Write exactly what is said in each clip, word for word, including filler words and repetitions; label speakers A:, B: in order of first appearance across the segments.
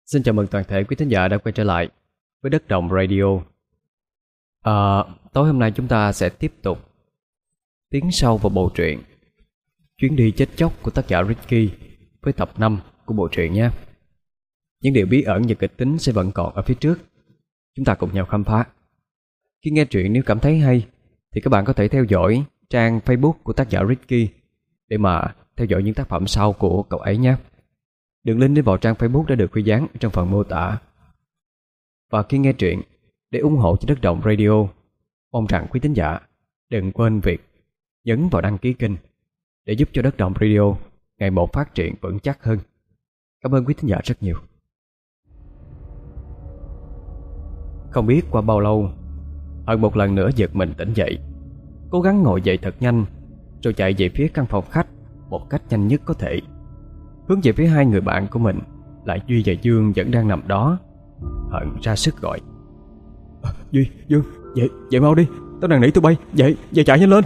A: Xin chào mừng toàn thể quý thính giả đã quay trở lại với Đất Đồng Radio. à, Tối hôm nay chúng ta sẽ tiếp tục tiến sâu vào bộ truyện Chuyến đi chết chóc của tác giả Ricky với tập năm của bộ truyện nhé. Những điều bí ẩn và kịch tính sẽ vẫn còn ở phía trước, chúng ta cùng nhau khám phá. Khi nghe truyện, nếu cảm thấy hay thì các bạn có thể theo dõi trang Facebook của tác giả Ricky để mà theo dõi những tác phẩm sau của cậu ấy nhé. Đường link đến vào trang Facebook đã được ghi dán trong phần mô tả. Và khi nghe truyện, để ủng hộ cho Đất Đồng Radio, mong rằng quý thính giả đừng quên việc nhấn vào đăng ký kênh để giúp cho Đất Đồng Radio ngày một phát triển vững chắc hơn. Cảm ơn quý thính giả rất nhiều. Không biết qua bao lâu, Hận một lần nữa giật mình tỉnh dậy, cố gắng ngồi dậy thật nhanh, rồi chạy về phía căn phòng khách một cách nhanh nhất có thể, hướng về phía hai người bạn của mình là Duy và Dương vẫn đang nằm đó. Hận ra sức gọi: à, Duy, Dương, dậy, dậy mau đi, tao đang nỉ tụi bay, dậy, dậy chạy nhanh lên.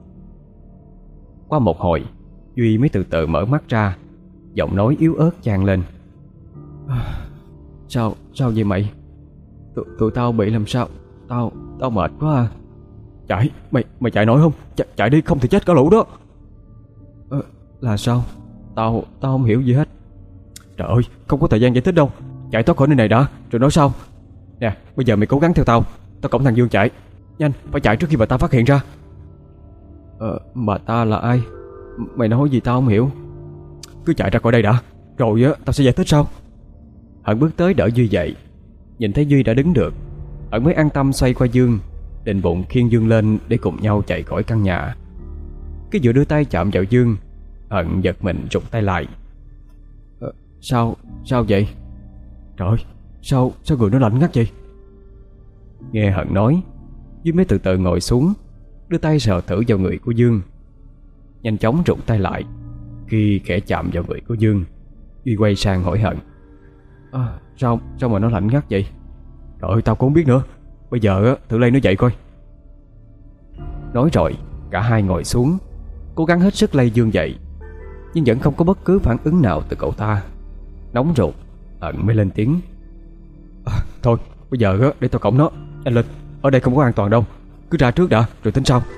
A: Qua một hồi, Duy mới từ từ mở mắt ra, giọng nói yếu ớt vang lên: à, Sao, sao vậy mày? Tụi, tụi tao bị làm sao? Tao, tao mệt quá à. Chạy, mày, mày chạy nổi không? Ch chạy đi, không thì chết cả lũ đó. à, Là sao? Tao, tao không hiểu gì hết. Trời ơi, không có thời gian giải thích đâu. Chạy thoát khỏi nơi này đã, rồi nói sau. Nè, bây giờ mày cố gắng theo tao. Tao cõng thằng Dương chạy. Nhanh, phải chạy trước khi bà ta phát hiện ra. Ờ, bà ta là ai? Mày nói gì tao không hiểu. Cứ chạy ra khỏi đây đã, rồi á, tao sẽ giải thích sau. Hận bước tới đỡ Duy dậy. Nhìn thấy Duy đã đứng được, Hận mới an tâm xoay qua Dương, định bụng khiêng Dương lên để cùng nhau chạy khỏi căn nhà. Cái vừa đưa tay chạm vào Dương, Hận giật mình rụt tay lại. ờ, Sao, sao vậy? Trời ơi, sao, sao người nó lạnh ngắt vậy? Nghe Hận nói, Duy mới từ từ ngồi xuống, đưa tay sờ thử vào người của Dương. Nhanh chóng rụt tay lại. Khi khẽ chạm vào người của Dương, Duy quay sang hỏi Hận: à, Sao, sao mà nó lạnh ngắt vậy? Trời ơi, tao cũng không biết nữa. Bây giờ thử lay nó dậy coi. Nói rồi, cả hai ngồi xuống, cố gắng hết sức lay Dương dậy, nhưng vẫn không có bất cứ phản ứng nào từ cậu ta. Nóng ruột, Hận mới lên tiếng: à, Thôi, bây giờ để tao cõng nó. Anh lên, ở đây không có an toàn đâu. Cứ ra trước đã, rồi tính sau.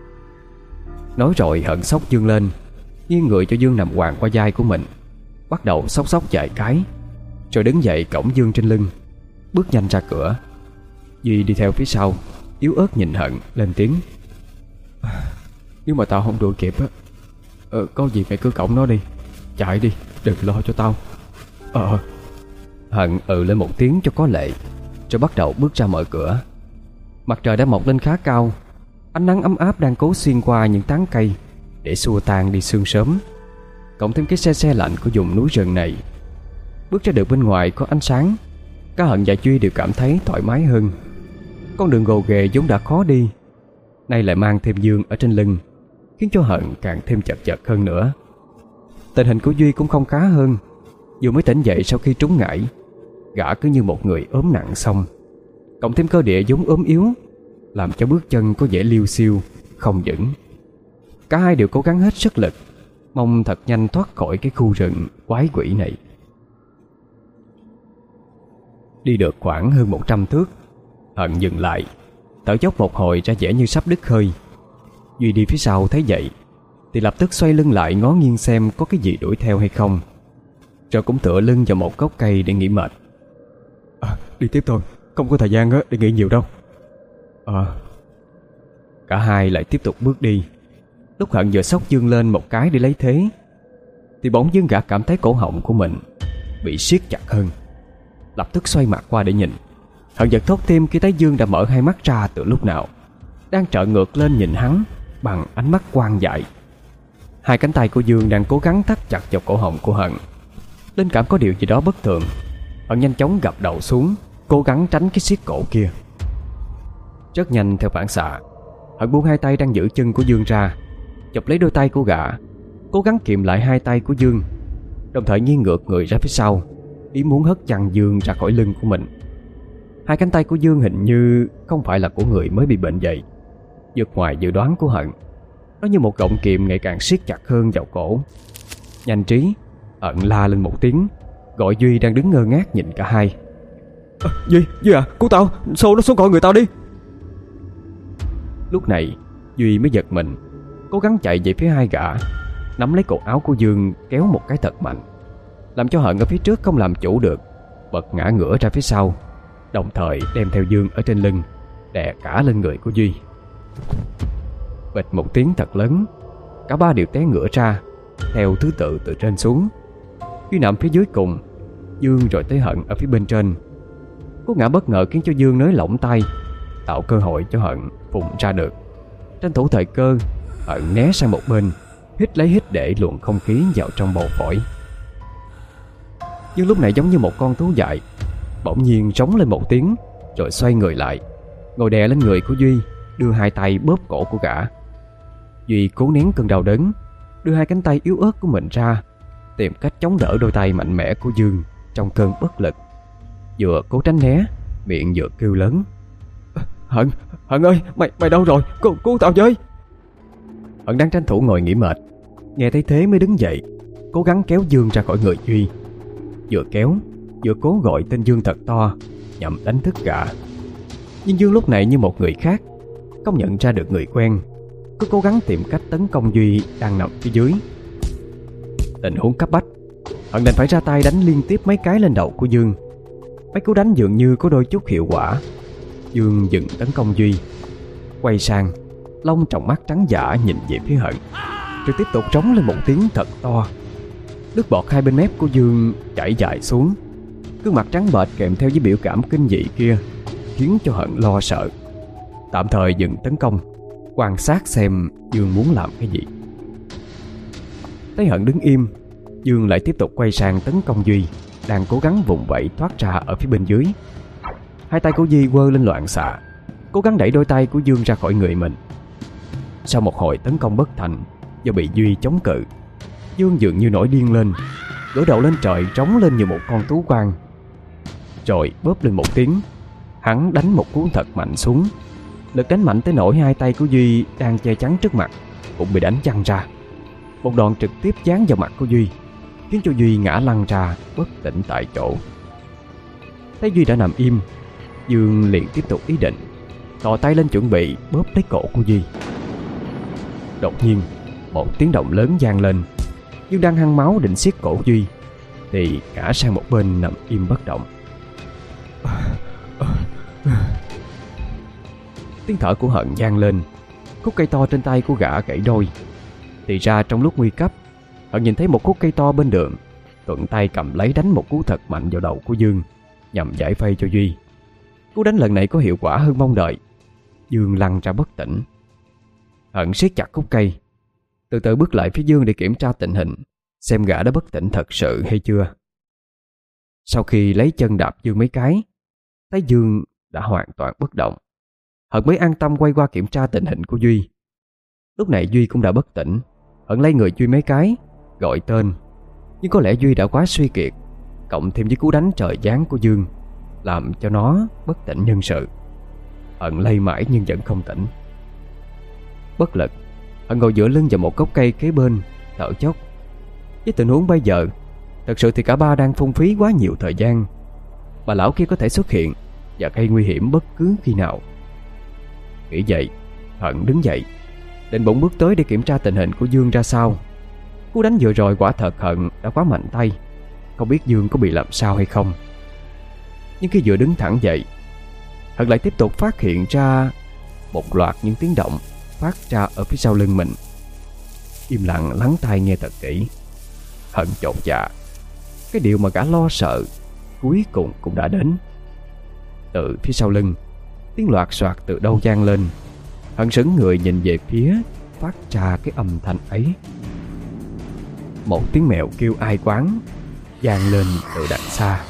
A: Nói rồi Hận xốc Dương lên, nghiêng người cho Dương nằm hoàn qua vai của mình, bắt đầu xốc xốc vài cái, rồi đứng dậy cõng Dương trên lưng, bước nhanh ra cửa. Duy đi theo phía sau, yếu ớt nhìn Hận, lên tiếng: à, Nếu mà tao không đuổi kịp á, ờ, có gì mày cứ cõng nó đi. Chạy đi, đừng lo cho tao. Ờ Hận ừ lên một tiếng cho có lệ, rồi bắt đầu bước ra mở cửa. Mặt trời đã mọc lên khá cao, ánh nắng ấm áp đang cố xuyên qua những tán cây để xua tan đi sương sớm, cộng thêm cái se se lạnh của vùng núi rừng này. Bước ra được bên ngoài có ánh sáng, cả Hận và Duy đều cảm thấy thoải mái hơn. Con đường gồ ghề vốn đã khó đi, nay lại mang thêm Dương ở trên lưng, khiến cho Hận càng thêm chật vật hơn nữa. Tình hình của Duy cũng không khá hơn. Vừa mới tỉnh dậy sau khi trúng ngải, gã cứ như một người ốm nặng xong, cộng thêm cơ địa vốn ốm yếu, làm cho bước chân có vẻ liêu xiêu, không vững. Cả hai đều cố gắng hết sức lực, mong thật nhanh thoát khỏi cái khu rừng quái quỷ này. Đi được khoảng hơn một trăm thước, Hận dừng lại, thở dốc một hồi ra vẻ như sắp đứt hơi. Duy đi phía sau thấy vậy thì lập tức xoay lưng lại ngó nghiêng xem có cái gì đuổi theo hay không, rồi cũng tựa lưng vào một gốc cây để nghỉ mệt. à, Đi tiếp thôi, không có thời gian để nghỉ nhiều đâu. à. Cả hai lại tiếp tục bước đi. Lúc Hận vừa xốc Dương lên một cái để lấy thế, thì bỗng dưng gã cảm thấy cổ họng của mình bị siết chặt hơn. Lập tức xoay mặt qua để nhìn. Hận giật thốt tim khi thấy Dương đã mở hai mắt ra từ lúc nào, đang trợn ngược lên nhìn hắn bằng ánh mắt quan dại. Hai cánh tay của Dương đang cố gắng thắt chặt vào cổ họng của Hận. Linh cảm có điều gì đó bất thường, Hận nhanh chóng gập đầu xuống, cố gắng tránh cái siết cổ kia. Rất nhanh theo phản xạ, Hận buông hai tay đang giữ chân của Dương ra, chụp lấy đôi tay của gã, cố gắng kiềm lại hai tay của Dương, đồng thời nghiêng ngược người ra phía sau, ý muốn hất chăn Dương ra khỏi lưng của mình. Hai cánh tay của Dương hình như không phải là của người mới bị bệnh vậy. Vượt ngoài dự đoán của Hận, nó như một gọng kìm ngày càng siết chặt hơn vào cổ. Nhanh trí, Hận la lên một tiếng, gọi Duy đang đứng ngơ ngác nhìn cả hai.
B: À, Duy, Duy à, cứu tao, xô nó xuống gọi người tao đi.
A: Lúc này Duy mới giật mình, cố gắng chạy về phía hai gã, nắm lấy cổ áo của Dương kéo một cái thật mạnh, làm cho Hận ở phía trước không làm chủ được, bật ngã ngửa ra phía sau, đồng thời đem theo Dương ở trên lưng, đè cả lên người của Duy. Bịch một tiếng thật lớn, cả ba đều té ngửa ra theo thứ tự từ trên xuống. Duy nằm phía dưới cùng, Dương rồi tới Hận ở phía bên trên. Cú ngã bất ngờ khiến cho Dương nới lỏng tay, tạo cơ hội cho Hận phùng ra được. Tranh thủ thời cơ, Hận né sang một bên, hít lấy hít để luồng không khí vào trong bầu phổi. Dương lúc này giống như một con thú dại, bỗng nhiên rống lên một tiếng, rồi xoay người lại, ngồi đè lên người của Duy, đưa hai tay bóp cổ của gã. Duy cố nén cơn đau đớn, đưa hai cánh tay yếu ớt của mình ra, tìm cách chống đỡ đôi tay mạnh mẽ của Dương trong cơn bất lực. Vừa cố tránh né, miệng vừa kêu lớn:
B: Hận, Hận ơi, mày mày đâu rồi, cứu, cứu tao với.
A: Hận đang tranh thủ ngồi nghỉ mệt, nghe thấy thế mới đứng dậy, cố gắng kéo Dương ra khỏi người Duy. Vừa kéo vừa cố gọi tên Dương thật to, nhằm đánh thức gã. Nhưng Dương lúc này như một người khác, không nhận ra được người quen, cứ cố gắng tìm cách tấn công Duy đang nằm phía dưới. Tình huống cấp bách, Hận đành phải ra tay đánh liên tiếp mấy cái lên đầu của Dương. Mấy cú đánh dường như có đôi chút hiệu quả. Dương dừng tấn công Duy, quay sang, lông tròng mắt trắng dã nhìn về phía Hận, rồi tiếp tục rống lên một tiếng thật to. Nước bọt hai bên mép của Dương chảy dài xuống. Gương mặt trắng bệch kèm theo với biểu cảm kinh dị kia khiến cho Hận lo sợ, tạm thời dừng tấn công, quan sát xem Dương muốn làm cái gì. Thấy Hận đứng im, Dương lại tiếp tục quay sang tấn công Duy đang cố gắng vùng vẫy thoát ra ở phía bên dưới. Hai tay của Duy quơ lên loạn xạ, cố gắng đẩy đôi tay của Dương ra khỏi người mình. Sau một hồi tấn công bất thành do bị Duy chống cự, Dương dường như nổi điên lên, ngửa đầu lên trời trống lên như một con tú quang. Rồi bóp lên một tiếng, hắn đánh một cú thật mạnh xuống. Lực đánh mạnh tới nỗi hai tay của Duy đang che chắn trước mặt cũng bị đánh văng ra. Một đòn trực tiếp giáng vào mặt của Duy, khiến cho Duy ngã lăn ra bất tỉnh tại chỗ. Thấy Duy đã nằm im, Dương liền tiếp tục ý định, thò tay lên chuẩn bị bóp lấy cổ của Duy. Đột nhiên một tiếng động lớn vang lên. Dương đang hăng máu định siết cổ Duy thì ngã sang một bên nằm im bất động. Tiếng thở của Hận vang lên. Khúc cây to trên tay của gã gãy đôi. Thì ra trong lúc nguy cấp, Hận nhìn thấy một khúc cây to bên đường, thuận tay cầm lấy đánh một cú thật mạnh vào đầu của Dương nhằm giải vây cho Duy. Cú đánh lần này có hiệu quả hơn mong đợi. Dương lăn ra bất tỉnh. Hận siết chặt khúc cây, từ từ bước lại phía Dương để kiểm tra tình hình, xem gã đã bất tỉnh thật sự hay chưa. Sau khi lấy chân đạp Dương mấy cái, thấy Dương đã hoàn toàn bất động, Hận mới an tâm quay qua kiểm tra tình hình của Duy. Lúc này Duy cũng đã bất tỉnh. Hận lấy người Duy mấy cái, gọi tên, nhưng có lẽ Duy đã quá suy kiệt, cộng thêm với cú đánh trời giáng của Dương, làm cho nó bất tỉnh nhân sự. Hận lay mãi nhưng vẫn không tỉnh. Bất lực, Hận ngồi dựa lưng vào một gốc cây kế bên, thở chốc. Với tình huống bây giờ, thật sự thì cả ba đang phung phí quá nhiều thời gian. Bà lão kia có thể xuất hiện và gây nguy hiểm bất cứ khi nào. Nghĩ vậy, Hận đứng dậy, định bỗng bước tới để kiểm tra tình hình của Dương ra sao. Cú đánh vừa rồi quả thật Hận đã quá mạnh tay, không biết Dương có bị làm sao hay không. Nhưng khi vừa đứng thẳng dậy, Hận lại tiếp tục phát hiện ra một loạt những tiếng động phát ra ở phía sau lưng mình. Im lặng lắng tai nghe thật kỹ, Hận chột dạ. Cái điều mà gã lo sợ cuối cùng cũng đã đến. Từ phía sau lưng, tiếng loạt soạt từ đâu vang lên. Hận sững người nhìn về phía phát ra cái âm thanh ấy. Một tiếng mèo kêu ai quán vang lên từ đằng xa.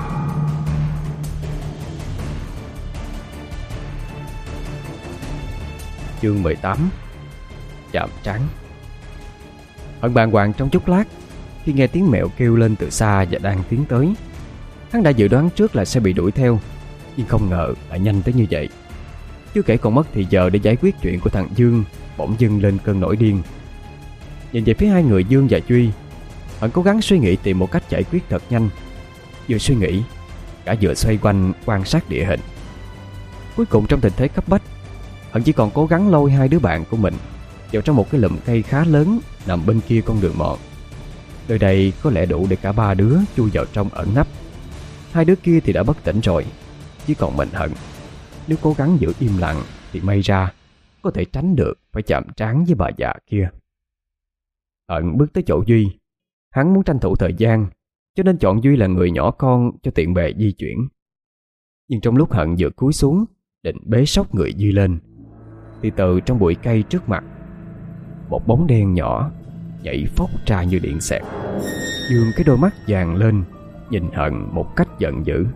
A: Chương mười tám. Chạm trán. Hận bàng hoàng trong chốc lát khi nghe tiếng mèo kêu lên từ xa và đang tiến tới. Hắn đã dự đoán trước là sẽ bị đuổi theo, nhưng không ngờ lại nhanh tới như vậy. Chưa kể còn mất thì giờ để giải quyết chuyện của thằng Dương bỗng dưng lên cơn nổi điên. Nhìn về phía hai người Dương và Duy, Hận cố gắng suy nghĩ tìm một cách giải quyết thật nhanh, Vừa suy nghĩ, cả vừa xoay quanh quan sát địa hình. Cuối cùng trong tình thế cấp bách, Hận chỉ còn cố gắng lôi hai đứa bạn của mình vào trong một cái lùm cây khá lớn nằm bên kia con đường mòn. Nơi đây có lẽ đủ để cả ba đứa chui vào trong ẩn nấp. Hai đứa kia thì đã bất tỉnh rồi, chỉ còn mình Hận. Nếu cố gắng giữ im lặng thì may ra có thể tránh được phải chạm trán với bà già kia. Hận bước tới chỗ Duy. Hắn muốn tranh thủ thời gian, cho nên chọn Duy là người nhỏ con cho tiện bề di chuyển. Nhưng trong lúc Hận vừa cúi xuống định bế xốc người Duy lên, thì từ trong bụi cây trước mặt, một bóng đen nhỏ nhảy phóc ra như điện xẹt, dương cái đôi mắt vàng lên nhìn Hận một cách giận dữ.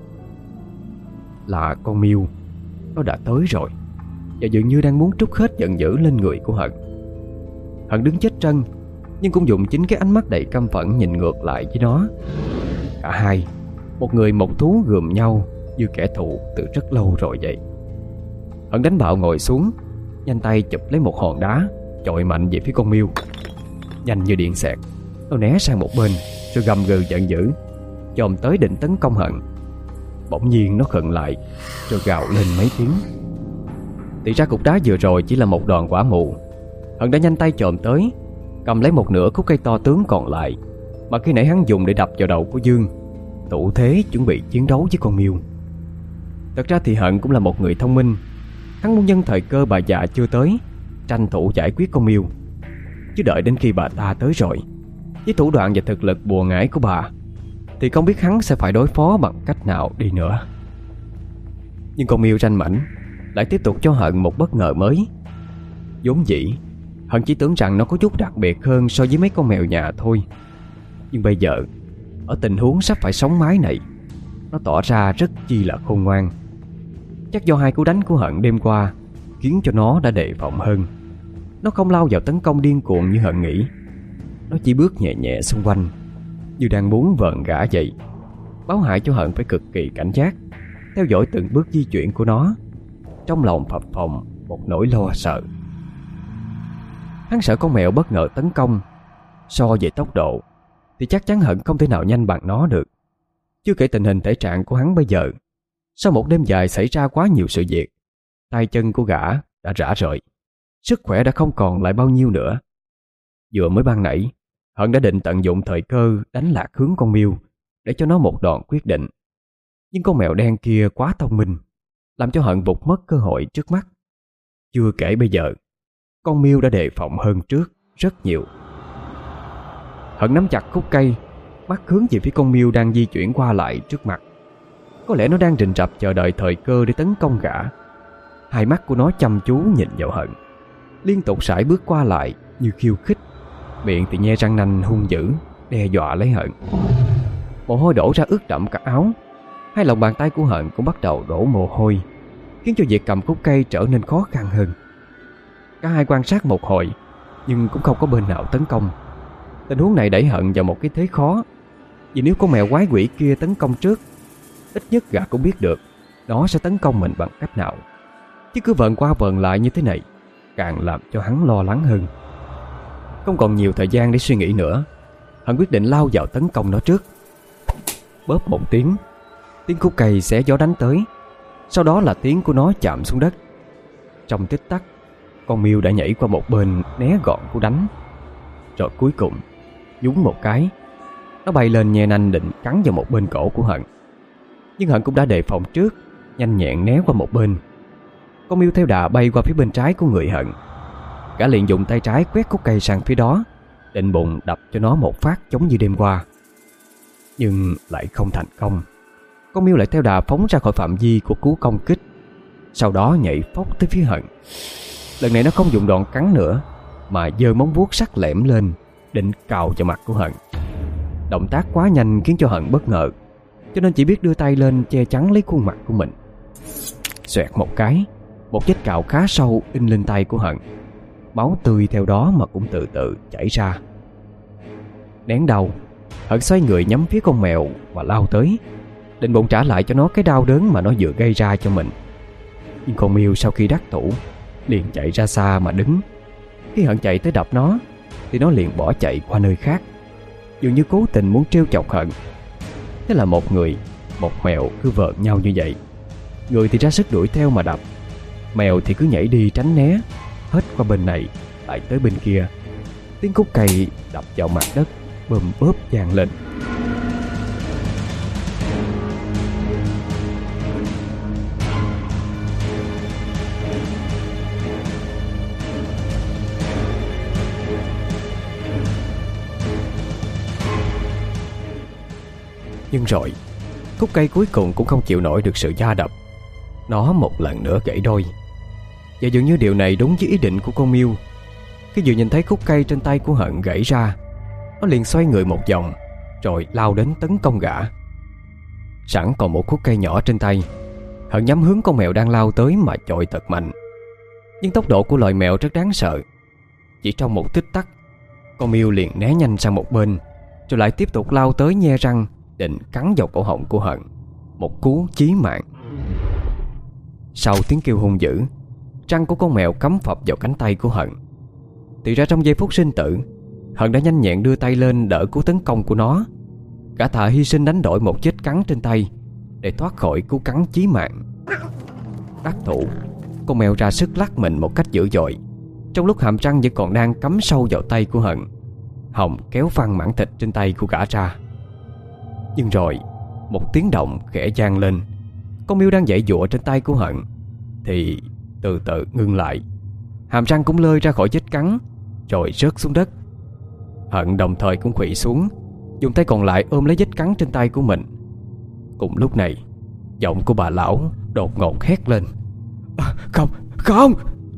A: Là con Miêu. Nó đã tới rồi, và dường như đang muốn trút hết giận dữ lên người của Hận. Hận đứng chết trân, nhưng cũng dùng chính cái ánh mắt đầy căm phẫn nhìn ngược lại với nó. Cả hai, một người một thú gườm nhau như kẻ thù từ rất lâu rồi vậy. Hận đánh bạo ngồi xuống, nhanh tay chụp lấy một hòn đá, chọi mạnh về phía con Miêu. Nhanh như điện xẹt, nó né sang một bên, rồi gầm gừ giận dữ, chồm tới định tấn công Hận. Bỗng nhiên nó khựng lại, rồi gào lên mấy tiếng. Thì ra cục đá vừa rồi chỉ là một đòn quả mù. Hận đã nhanh tay chồm tới, cầm lấy một nửa khúc cây to tướng còn lại mà khi nãy hắn dùng để đập vào đầu của Dương, thủ thế chuẩn bị chiến đấu với con Miêu. Thật ra thì Hận cũng là một người thông minh. Hắn muốn nhân thời cơ bà già chưa tới, tranh thủ giải quyết con Miêu. Chứ đợi đến khi bà ta tới rồi, với thủ đoạn và thực lực bùa ngải của bà, thì không biết hắn sẽ phải đối phó bằng cách nào đi nữa. Nhưng con Miêu ranh mãnh lại tiếp tục cho Hận một bất ngờ mới. Vốn dĩ Hận chỉ tưởng rằng nó có chút đặc biệt hơn so với mấy con mèo nhà thôi. Nhưng bây giờ, ở tình huống sắp phải sống mái này, nó tỏ ra rất chi là khôn ngoan. Chắc do hai cú đánh của Hận đêm qua khiến cho nó đã đề phòng hơn. Nó không lao vào tấn công điên cuồng như Hận nghĩ. Nó chỉ bước nhẹ nhẹ xung quanh, như đang muốn vờn gã vậy, báo hại cho Hận phải cực kỳ cảnh giác, theo dõi từng bước di chuyển của nó. Trong lòng phập phồng một nỗi lo sợ. Hắn sợ con mèo bất ngờ tấn công. So về tốc độ thì chắc chắn Hận không thể nào nhanh bằng nó được. Chưa kể tình hình thể trạng của hắn bây giờ. Sau một đêm dài xảy ra quá nhiều sự việc, tay chân của gã đã rã rời, sức khỏe đã không còn lại bao nhiêu nữa. Vừa mới ban nãy, Hận đã định tận dụng thời cơ đánh lạc hướng con Miêu để cho nó một đòn quyết định. Nhưng con mèo đen kia quá thông minh, làm cho Hận vụt mất cơ hội trước mắt. Chưa kể bây giờ, con Miêu đã đề phòng hơn trước rất nhiều. Hận nắm chặt khúc cây, mắt hướng về phía con Miêu đang di chuyển qua lại trước mặt. Có lẽ nó đang rình rập chờ đợi thời cơ để tấn công gã. Hai mắt của nó chăm chú nhìn vào Hận, liên tục sải bước qua lại như khiêu khích, miệng thì nhe răng nanh hung dữ đe dọa lấy Hận. Mồ hôi đổ ra ướt đẫm cả áo. Hai lòng bàn tay của Hận cũng bắt đầu đổ mồ hôi, khiến cho việc cầm khúc cây trở nên khó khăn hơn. Cả hai quan sát một hồi, nhưng cũng không có bên nào tấn công. Tình huống này đẩy Hận vào một cái thế khó. Vì nếu con mèo quái quỷ kia tấn công trước, ít nhất gã cũng biết được nó sẽ tấn công mình bằng cách nào. Chứ cứ vợn qua vợn lại như thế này, càng làm cho hắn lo lắng hơn. Không còn nhiều thời gian để suy nghĩ nữa, Hận quyết định lao vào tấn công nó trước. Bóp một tiếng, tiếng khúc cây xé gió đánh tới. Sau đó là tiếng của nó chạm xuống đất. Trong tích tắc, con Miêu đã nhảy qua một bên né gọn cú đánh. Rồi cuối cùng, nhún một cái, nó bay lên nhe nanh định cắn vào một bên cổ của Hận. Nhưng Hận cũng đã đề phòng trước, nhanh nhẹn né qua một bên. Con Miêu theo đà bay qua phía bên trái của người Hận. Gã liền dùng tay trái quét khúc cây sang phía đó, định bụng đập cho nó một phát giống như đêm qua. Nhưng lại không thành công. Con Miêu lại theo đà phóng ra khỏi phạm vi của cú công kích, sau đó nhảy phóc tới phía Hận. Lần này nó không dùng đòn cắn nữa, mà giơ móng vuốt sắc lẻm lên, định cào vào mặt của Hận. Động tác quá nhanh khiến cho Hận bất ngờ, cho nên chỉ biết đưa tay lên che chắn lấy khuôn mặt của mình. Xoẹt một cái, một vết cào khá sâu in lên tay của Hận. Máu tươi theo đó mà cũng từ từ chảy ra. Nén đau, Hận xoay người nhắm phía con mèo và lao tới, định bụng trả lại cho nó cái đau đớn mà nó vừa gây ra cho mình. Nhưng con Miêu sau khi đắc thủ liền chạy ra xa mà đứng. Khi Hận chạy tới đập nó thì nó liền bỏ chạy qua nơi khác, dường như cố tình muốn trêu chọc Hận. Thế là một người, một mèo cứ vợn nhau như vậy. Người thì ra sức đuổi theo mà đập, mèo thì cứ nhảy đi tránh né, hết qua bên này lại tới bên kia. Tiếng khúc cây đập vào mặt đất bùm bốp vang lên. Nhưng rồi khúc cây cuối cùng cũng không chịu nổi được sự va đập. Nó một lần nữa gãy đôi. Và dường như điều này đúng với ý định của con Miu. Khi vừa nhìn thấy khúc cây trên tay của Hận gãy ra, nó liền xoay người một vòng rồi lao đến tấn công gã. Sẵn còn một khúc cây nhỏ trên tay, Hận nhắm hướng con mèo đang lao tới mà chọi thật mạnh. Nhưng tốc độ của loài mèo rất đáng sợ. Chỉ trong một tích tắc, con Miu liền né nhanh sang một bên, rồi lại tiếp tục lao tới nhe răng định cắn vào cổ họng của Hận, một cú chí mạng. Sau tiếng kêu hung dữ, răng của con mèo cắm phập vào cánh tay của Hận. Thì ra trong giây phút sinh tử, Hận đã nhanh nhẹn đưa tay lên đỡ cú tấn công của nó. Gã thà hy sinh đánh đổi một vết cắn trên tay để thoát khỏi cú cắn chí mạng. Đắc thủ, con mèo ra sức lắc mình một cách dữ dội, trong lúc hàm răng vẫn còn đang cắm sâu vào tay của Hận. Họng kéo phăng mảng thịt trên tay của gã ra. Nhưng rồi một tiếng động khẽ vang lên. Con Miu đang giãy giụa trên tay của Hận thì từ từ ngưng lại. Hàm răng cũng lơi ra khỏi vết cắn rồi rớt xuống đất. Hận đồng thời cũng khuỵu xuống, dùng tay còn lại ôm lấy vết cắn trên tay của mình. Cùng lúc này, giọng của bà lão đột ngột hét lên: à, Không, không!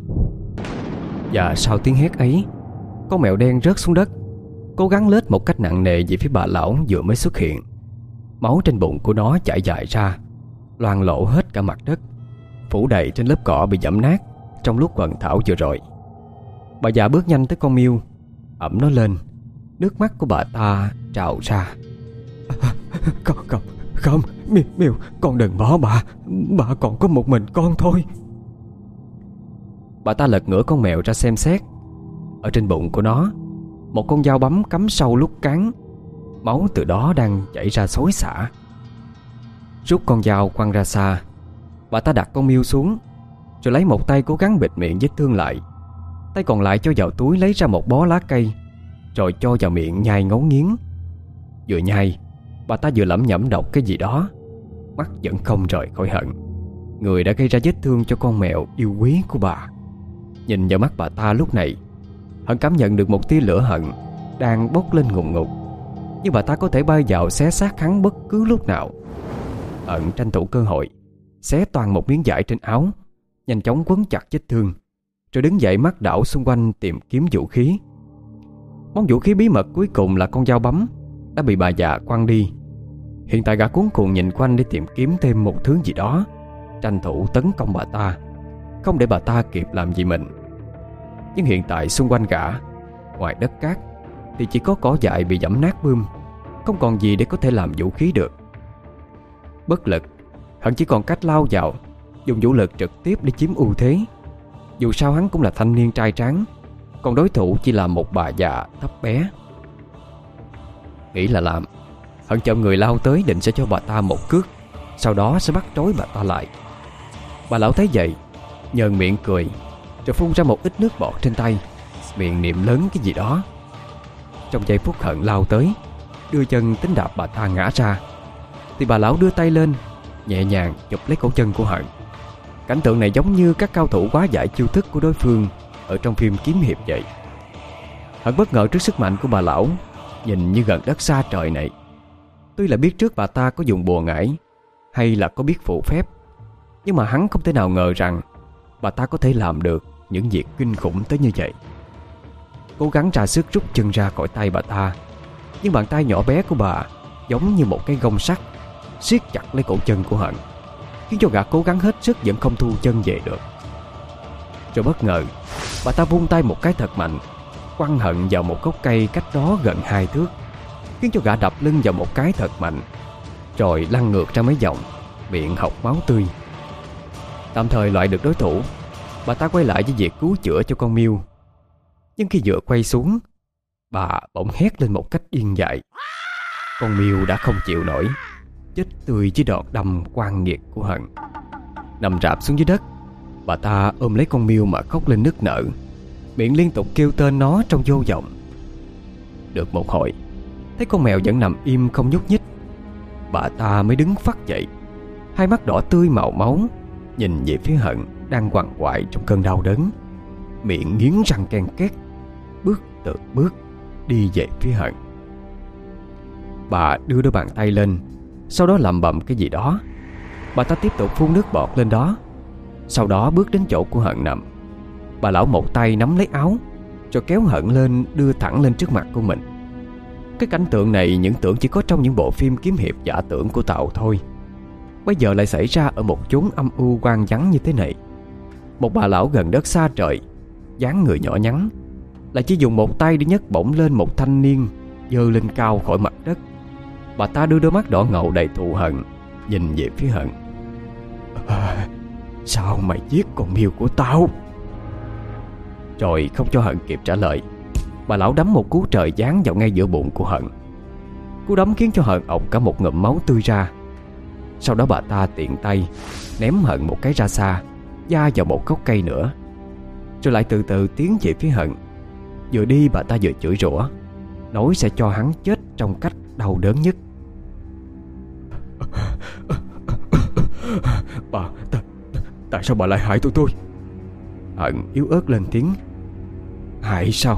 A: Và sau tiếng hét ấy, con mèo đen rớt xuống đất, cố gắng lết một cách nặng nề về phía bà lão vừa mới xuất hiện. Máu trên bụng của nó chảy dài ra, loang lổ hết cả mặt đất, phủ đầy trên lớp cỏ bị giẫm nát trong lúc quần thảo vừa rồi. Bà già bước nhanh tới con Miu, ẵm nó lên. Nước mắt của bà ta trào ra. Không, không, không, Miu, Miu, con đừng bỏ bà. Bà còn có một mình con thôi. Bà ta lật ngửa con mèo ra xem xét. Ở trên bụng của nó, một con dao bấm cắm sâu lút cán. Máu từ đó đang chảy ra xối xả. Rút con dao quăng ra xa, bà ta đặt con Miu xuống, rồi lấy một tay cố gắng bịt miệng vết thương lại. Tay còn lại cho vào túi lấy ra một bó lá cây, rồi cho vào miệng nhai ngấu nghiến. Vừa nhai, bà ta vừa lẩm nhẩm đọc cái gì đó, mắt vẫn không rời khỏi Hận, người đã gây ra vết thương cho con mèo yêu quý của bà. Nhìn vào mắt bà ta lúc này, Hận cảm nhận được một tia lửa hận đang bốc lên ngùn ngụt, như bà ta có thể bay vào xé xác hắn bất cứ lúc nào. Hận tranh thủ cơ hội xé toàn một miếng vải trên áo, nhanh chóng quấn chặt vết thương, rồi đứng dậy mắt đảo xung quanh tìm kiếm vũ khí. Món vũ khí bí mật cuối cùng là con dao bấm đã bị bà già quăng đi. Hiện tại gã cuống cuồng nhìn quanh để tìm kiếm thêm một thứ gì đó, tranh thủ tấn công bà ta, không để bà ta kịp làm gì mình. Nhưng hiện tại xung quanh gã, ngoài đất cát thì chỉ có cỏ dại bị giẫm nát bươm, không còn gì để có thể làm vũ khí được. Bất lực, Hận chỉ còn cách lao vào, dùng vũ lực trực tiếp để chiếm ưu thế. Dù sao hắn cũng là thanh niên trai tráng, còn đối thủ chỉ là một bà già thấp bé. Nghĩ là làm, Hận chậm người lao tới định sẽ cho bà ta một cước, sau đó sẽ bắt trói bà ta lại. Bà lão thấy vậy, nhờn miệng cười, rồi phun ra một ít nước bọt trên tay, miệng niệm lớn cái gì đó. Trong giây phút Hận lao tới, đưa chân tính đạp bà ta ngã ra, thì bà lão đưa tay lên, nhẹ nhàng chụp lấy cổ chân của Hận. Cảnh tượng này giống như các cao thủ hóa giải chiêu thức của đối phương ở trong phim kiếm hiệp vậy. Hận bất ngờ trước sức mạnh của bà lão, nhìn như gần đất xa trời này. Tuy là biết trước bà ta có dùng bùa ngải hay là có biết phù phép, nhưng mà hắn không thể nào ngờ rằng bà ta có thể làm được những việc kinh khủng tới như vậy. Cố gắng ra sức rút chân ra khỏi tay bà ta, nhưng bàn tay nhỏ bé của bà giống như một cái gông sắt siết chặt lấy cổ chân của Hận, khiến cho gã cố gắng hết sức vẫn không thu chân về được. Rồi bất ngờ, bà ta vung tay một cái thật mạnh, quăng Hận vào một gốc cây cách đó gần hai thước, khiến cho gã đập lưng vào một cái thật mạnh, rồi lăn ngược ra mấy vòng, miệng hộc máu tươi. Tạm thời loại được đối thủ, bà ta quay lại với việc cứu chữa cho con Miu. Nhưng khi vừa quay xuống, bà bỗng hét lên một cách điên dại. Con Miu đã không chịu nổi, chết tươi dưới đòn đâm oan nghiệt của Hận. Nằm rạp xuống dưới đất, bà ta ôm lấy con Miêu mà khóc lên nức nở, miệng liên tục kêu tên nó trong vô vọng. Được một hồi, thấy con mèo vẫn nằm im không nhúc nhích, bà ta mới đứng phắt dậy, hai mắt đỏ tươi màu máu, nhìn về phía Hận đang quằn quại trong cơn đau đớn, miệng nghiến răng ken két, bước từng bước đi về phía Hận. Bà đưa đôi bàn tay lên, sau đó lẩm bẩm cái gì đó. Bà ta tiếp tục phun nước bọt lên đó, sau đó bước đến chỗ của Hận nằm. Bà lão một tay nắm lấy áo, rồi kéo Hận lên, đưa thẳng lên trước mặt của mình. Cái cảnh tượng này những tưởng chỉ có trong những bộ phim kiếm hiệp giả tưởng của Tàu thôi, bây giờ lại xảy ra ở một chốn âm u hoang vắng như thế này. Một bà lão gần đất xa trời, dáng người nhỏ nhắn, lại chỉ dùng một tay để nhấc bổng lên một thanh niên giơ lên cao khỏi mặt đất. Bà ta đưa đôi mắt đỏ ngầu đầy thù hận nhìn về phía Hận. À, sao mày giết con Miêu của tao? Rồi không cho Hận kịp trả lời, bà lão đấm một cú trời giáng vào ngay giữa bụng của Hận. Cú đấm khiến cho Hận ọc cả một ngụm máu tươi ra. Sau đó bà ta tiện tay ném Hận một cái ra xa, da vào một gốc cây nữa, rồi lại từ từ tiến về phía Hận. Vừa đi bà ta vừa chửi rủa, nói sẽ cho hắn chết trong cách đau đớn nhất. Bà, tại, tại sao bà lại hại tụi tôi? Hận yếu ớt lên tiếng. Hại sao?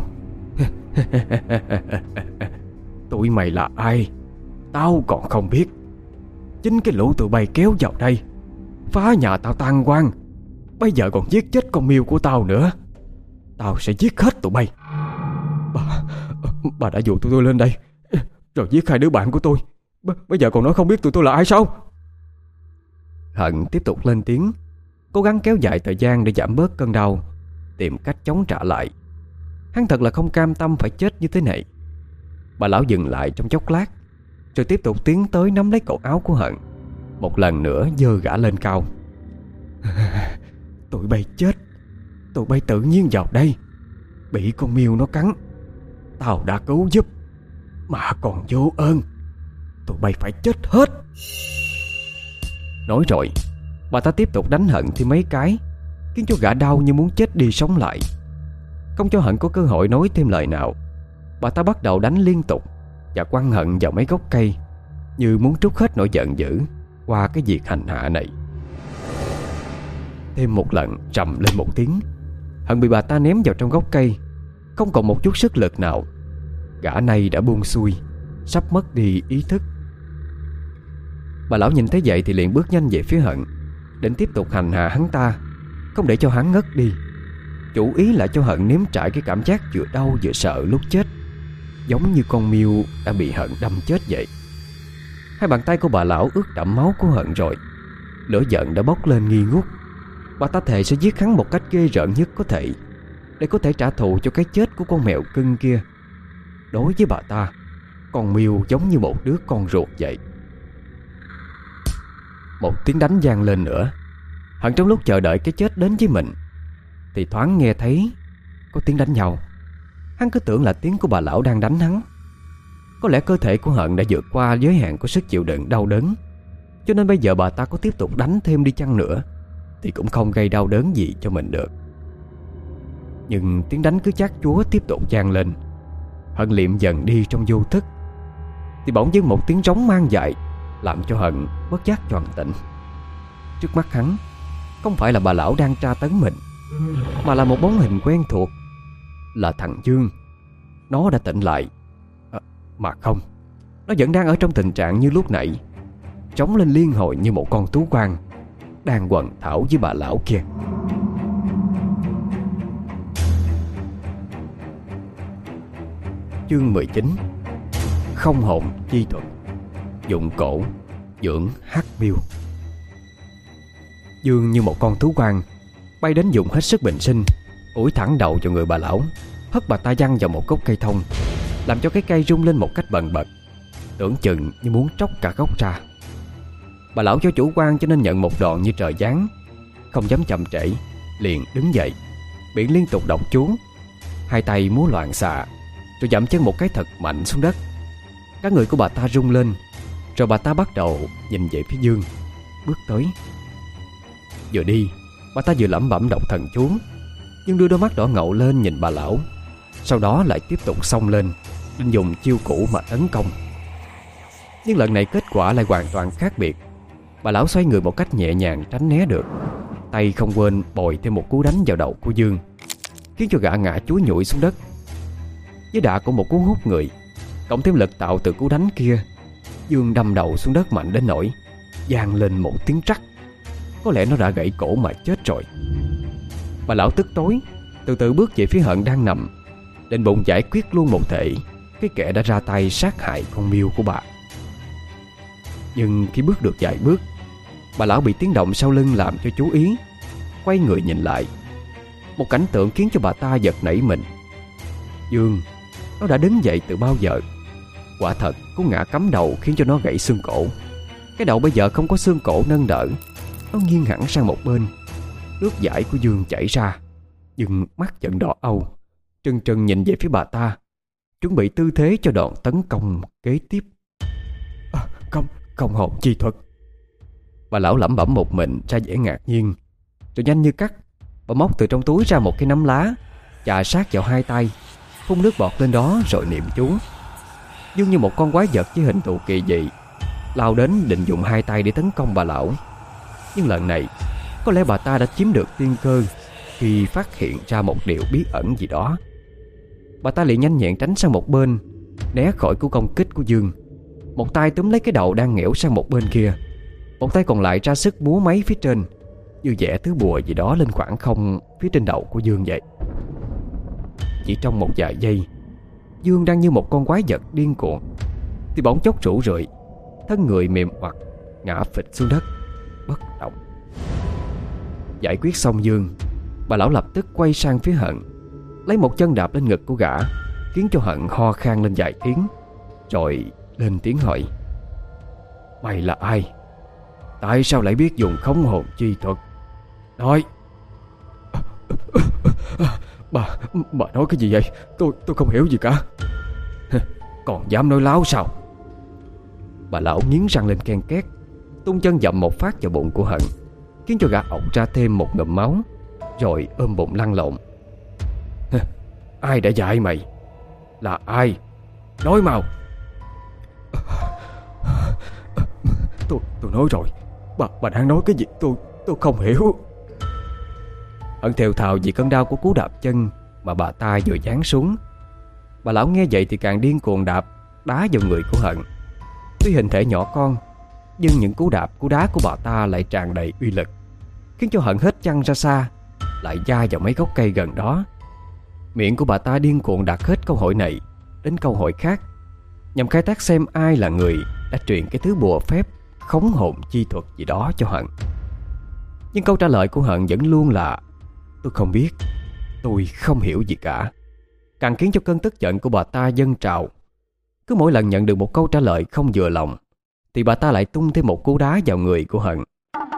A: Tụi mày là ai tao còn không biết. Chính cái lũ tụi bay kéo vào đây, phá nhà tao tan hoang, bây giờ còn giết chết con Miêu của tao nữa. Tao sẽ giết hết tụi bay. Bà, bà đã dụ tụi tôi lên đây, rồi giết hai đứa bạn của tôi, B- Bây giờ còn nói không biết tụi tôi là ai sao? Hận tiếp tục lên tiếng, cố gắng kéo dài thời gian để giảm bớt cơn đau, tìm cách chống trả lại. Hắn thật là không cam tâm phải chết như thế này. Bà lão dừng lại trong chốc lát, rồi tiếp tục tiến tới nắm lấy cổ áo của Hận, một lần nữa giơ gã lên cao. Tụi bay chết, tụi bay tự nhiên vào đây, bị con Miêu nó cắn. Tao đã cứu giúp, mà còn vô ơn, tụi bay phải chết hết. Nói rồi, bà ta tiếp tục đánh Hận thêm mấy cái, khiến cho gã đau như muốn chết đi sống lại. Không cho Hận có cơ hội nói thêm lời nào, bà ta bắt đầu đánh liên tục và quăng Hận vào mấy gốc cây, như muốn trút hết nỗi giận dữ qua cái việc hành hạ này. Thêm một lần trầm lên một tiếng, Hận bị bà ta ném vào trong gốc cây, không còn một chút sức lực nào. Gã này đã buông xuôi, sắp mất đi ý thức. Bà lão nhìn thấy vậy thì liền bước nhanh về phía Hận, định tiếp tục hành hạ hắn ta, không để cho hắn ngất đi. Chủ ý là cho Hận nếm trải cái cảm giác vừa đau vừa sợ lúc chết, giống như con Miêu đã bị Hận đâm chết vậy. Hai bàn tay của bà lão ướt đẫm máu của Hận rồi, lửa giận đã bốc lên nghi ngút. Bà ta thề sẽ giết hắn một cách ghê rợn nhất có thể, để có thể trả thù cho cái chết của con mèo cưng kia. Đối với bà ta, con Miêu giống như một đứa con ruột vậy. Một tiếng đánh vang lên nữa. Hận trong lúc chờ đợi cái chết đến với mình thì thoáng nghe thấy có tiếng đánh nhau. Hắn cứ tưởng là tiếng của bà lão đang đánh hắn. Có lẽ cơ thể của Hận đã vượt qua giới hạn của sức chịu đựng đau đớn, cho nên bây giờ bà ta có tiếp tục đánh thêm đi chăng nữa thì cũng không gây đau đớn gì cho mình được. Nhưng tiếng đánh cứ chát chúa tiếp tục vang lên. Hận liệm dần đi trong vô thức, thì bỗng dưng một tiếng trống mang dại làm cho Hận bất giác choàng tỉnh. Trước mắt hắn không phải là bà lão đang tra tấn mình, mà là một bóng hình quen thuộc, là thằng Dương. Nó đã tỉnh lại à, mà không, nó vẫn đang ở trong tình trạng như lúc nãy, trống lên liên hồi như một con tú quan đang quần thảo với bà lão kia. Chương mười chín. Không hồn chi thuật, dụng cổ dưỡng hắc miêu. Dương như một con thú quan bay đến dùng hết sức bình sinh, ủi thẳng đầu vào người bà lão, hất bà ta văng vào một gốc cây thông, làm cho cái cây rung lên một cách bần bật, tưởng chừng như muốn tróc cả gốc ra. Bà lão do chủ quan cho nên nhận một đòn như trời giáng, không dám chậm trễ, liền đứng dậy, miệng liên tục đọc chú, hai tay múa loạn xạ, rồi dậm chân một cái thật mạnh xuống đất. Cả người của bà ta rung lên, Rồi bà ta bắt đầu nhìn về phía Dương, bước tới. Vừa đi, bà ta vừa lẩm bẩm đọc thần chú, nhưng đưa đôi mắt đỏ ngầu lên nhìn bà lão. Sau đó lại tiếp tục xông lên, định dùng chiêu cũ mà tấn công. Nhưng lần này kết quả lại hoàn toàn khác biệt. Bà lão xoay người một cách nhẹ nhàng tránh né được, tay không quên bồi thêm một cú đánh vào đầu của Dương, khiến cho gã ngã chúi nhủi xuống đất. Với đà của một cú hút người, cộng thêm lực tạo từ cú đánh kia, Dương đâm đầu xuống đất mạnh đến nỗi vang lên một tiếng trắc. Có lẽ nó đã gãy cổ mà chết rồi. Bà lão tức tối, từ từ bước về phía Hận đang nằm, định bụng giải quyết luôn một thể cái kẻ đã ra tay sát hại con miêu của bà. Nhưng khi bước được vài bước, bà lão bị tiếng động sau lưng làm cho chú ý. Quay người nhìn lại, một cảnh tượng khiến cho bà ta giật nảy mình. Dương, nó đã đứng dậy từ bao giờ. Quả thật, cú ngã cắm đầu khiến cho nó gãy xương cổ. Cái đầu bây giờ không có xương cổ nâng đỡ, nó nghiêng hẳn sang một bên. Nước dãi của Dương chảy ra, nhưng mắt vẫn đỏ âu, trừng trừng nhìn về phía bà ta, chuẩn bị tư thế cho đòn tấn công kế tiếp. À, không, không hồn chi thuật. Bà lão lẩm bẩm một mình ra vẻ ngạc nhiên. Rồi nhanh như cắt, bà móc từ trong túi ra một cái nắm lá, chà sát vào hai tay, phun nước bọt lên đó rồi niệm chú. Dương như một con quái vật với hình thù kỳ dị, lao đến định dùng hai tay để tấn công bà lão. Nhưng lần này, có lẽ bà ta đã chiếm được tiên cơ khi phát hiện ra một điều bí ẩn gì đó. Bà ta liền nhanh nhẹn tránh sang một bên, né khỏi cú công kích của Dương. Một tay túm lấy cái đầu đang nghẽo sang một bên kia, một tay còn lại ra sức múa máy phía trên, như vẽ thứ bùa gì đó lên khoảng không phía trên đầu của Dương vậy. Chỉ trong một vài giây, Dương đang như một con quái vật điên cuồng, thì bỗng chốc rũ rượi, thân người mềm oặt ngã phịch xuống đất bất động. Giải quyết xong Dương, bà lão lập tức quay sang phía Hận, lấy một chân đạp lên ngực của gã, khiến cho Hận ho khan lên vài tiếng, rồi lên tiếng hỏi: Mày là ai? Tại sao lại biết dùng khống hồn chi thuật? Nói. Bà, bà nói cái gì vậy? Tôi tôi không hiểu gì cả. Còn dám nói láo sao? Bà lão nghiến răng lên ken két, tung chân dậm một phát vào bụng của Hận, khiến cho gã ọc ra thêm một ngụm máu, rồi ôm bụng lăn lộn. Ai đã dạy mày? Là ai? Nói mau. Tôi tôi nói rồi, bà bà đang nói cái gì? Tôi tôi không hiểu. Hận thều thào vì cơn đau của cú đạp chân mà bà ta vừa giáng xuống. Bà lão nghe vậy thì càng điên cuồng đạp đá vào người của Hận. Tuy hình thể nhỏ con, nhưng những cú đạp cú đá của bà ta lại tràn đầy uy lực, khiến cho Hận hết chăng ra xa, lại da vào mấy gốc cây gần đó. Miệng của bà ta điên cuồng đặt hết câu hỏi này đến câu hỏi khác, nhằm khai thác xem ai là người đã truyền cái thứ bùa phép khống hồn chi thuật gì đó cho Hận. Nhưng câu trả lời của Hận vẫn luôn là: tôi không biết, tôi không hiểu gì cả. Càng khiến cho cơn tức giận của bà ta dâng trào. Cứ mỗi lần nhận được một câu trả lời không vừa lòng, thì bà ta lại tung thêm một cú đá vào người của Hận.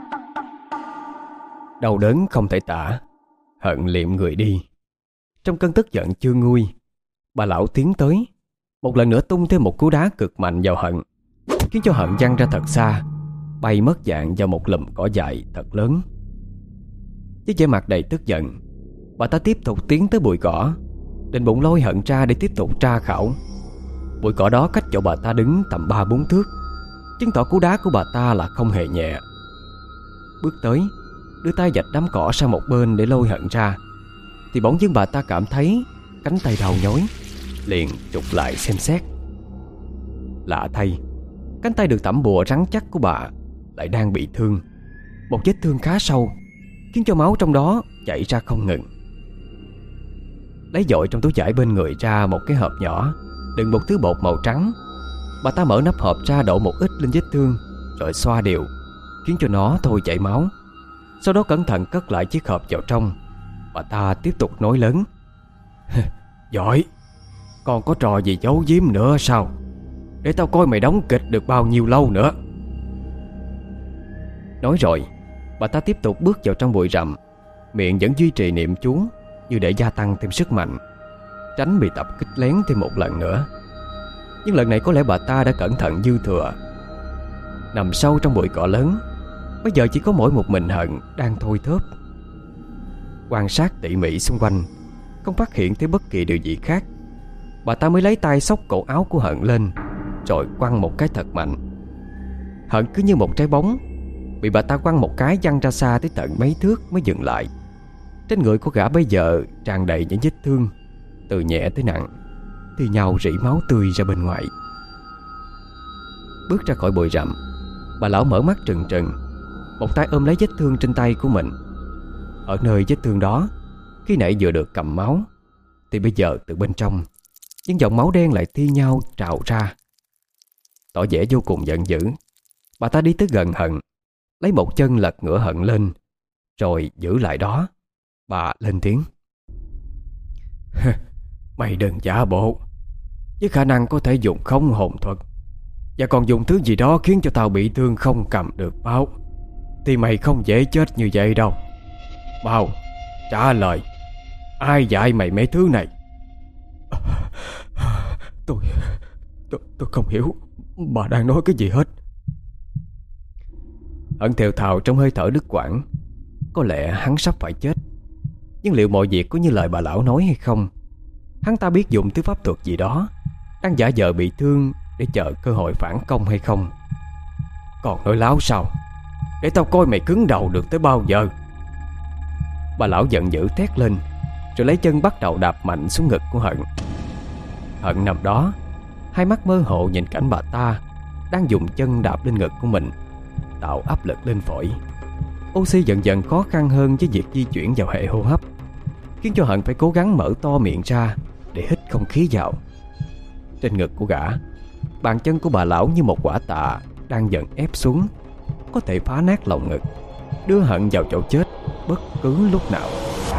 A: Đau đớn không thể tả, Hận liệm người đi. Trong cơn tức giận chưa nguôi, bà lão tiến tới, một lần nữa tung thêm một cú đá cực mạnh vào Hận, khiến cho Hận văng ra thật xa, bay mất dạng vào một lùm cỏ dại thật lớn. Với vẻ mặt đầy tức giận, bà ta tiếp tục tiến tới bụi cỏ, định bụng lôi Hận ra để tiếp tục tra khảo. Bụi cỏ đó cách chỗ bà ta đứng tầm ba bốn thước, chứng tỏ cú đá của bà ta là không hề nhẹ. Bước tới, đưa tay vạch đám cỏ sang một bên để lôi Hận ra, thì bỗng dưng bà ta cảm thấy cánh tay đau nhói, liền chụp lại xem xét. Lạ thay, cánh tay được tẩm bùa rắn chắc của bà lại đang bị thương, một vết thương khá sâu, khiến cho máu trong đó chảy ra không ngừng. Lấy dội trong túi vải bên người ra một cái hộp nhỏ đựng một thứ bột màu trắng. Bà ta mở nắp hộp ra, đổ một ít lên vết thương, rồi xoa đều, khiến cho nó thôi chảy máu. Sau đó cẩn thận cất lại chiếc hộp vào trong. Bà ta tiếp tục nói lớn: Giỏi, còn có trò gì giấu giếm nữa sao? Để tao coi mày đóng kịch được bao nhiêu lâu nữa. Nói rồi, bà ta tiếp tục bước vào trong bụi rậm, miệng vẫn duy trì niệm chú, như để gia tăng thêm sức mạnh, tránh bị tập kích lén thêm một lần nữa. Nhưng lần này có lẽ bà ta đã cẩn thận dư thừa, nằm sâu trong bụi cỏ lớn. Bây giờ chỉ có mỗi một mình Hận đang thôi thóp. Quan sát tỉ mỉ xung quanh, không phát hiện thấy bất kỳ điều gì khác. Bà ta mới lấy tay xốc cổ áo của Hận lên, rồi quăng một cái thật mạnh. Hận cứ như một trái bóng, bị bà ta quăng một cái văng ra xa tới tận mấy thước mới dừng lại. Trên người của gã bây giờ tràn đầy những vết thương, từ nhẹ tới nặng, thì nhau rỉ máu tươi ra bên ngoài. Bước ra khỏi bụi rậm, bà lão mở mắt trừng trừng, một tay ôm lấy vết thương trên tay của mình. Ở nơi vết thương đó, khi nãy vừa được cầm máu, thì bây giờ từ bên trong những dòng máu đen lại thi nhau trào ra. Tỏ vẻ vô cùng giận dữ, bà ta đi tới gần Hận, lấy một chân lật ngửa Hận lên, rồi giữ lại đó. Bà lên tiếng: Mày đừng giả bộ. Với khả năng có thể dùng không hồn thuật, và còn dùng thứ gì đó khiến cho tao bị thương không cầm được máu, thì mày không dễ chết như vậy đâu. Mau trả lời, ai dạy mày mấy thứ này?
B: Tôi Tôi, tôi không hiểu bà đang nói cái gì hết.
A: Hận thều thào trong hơi thở đứt quãng. Có lẽ hắn sắp phải chết. Nhưng liệu mọi việc có như lời bà lão nói hay không? Hắn ta biết dùng thứ pháp thuật gì đó, đang giả vờ bị thương để chờ cơ hội phản công hay không? Còn nói láo sao? Để tao coi mày cứng đầu được tới bao giờ. Bà lão giận dữ thét lên, rồi lấy chân bắt đầu đạp mạnh xuống ngực của Hận. Hận nằm đó, hai mắt mơ hồ nhìn cảnh bà ta đang dùng chân đạp lên ngực của mình, tạo áp lực lên phổi. Oxy dần dần khó khăn hơn với việc di chuyển vào hệ hô hấp, khiến cho Hận phải cố gắng mở to miệng ra để hít không khí vào. Trên ngực của gã, bàn chân của bà lão như một quả tạ đang dần ép xuống, có thể phá nát lồng ngực, đưa Hận vào chỗ chết bất cứ lúc nào.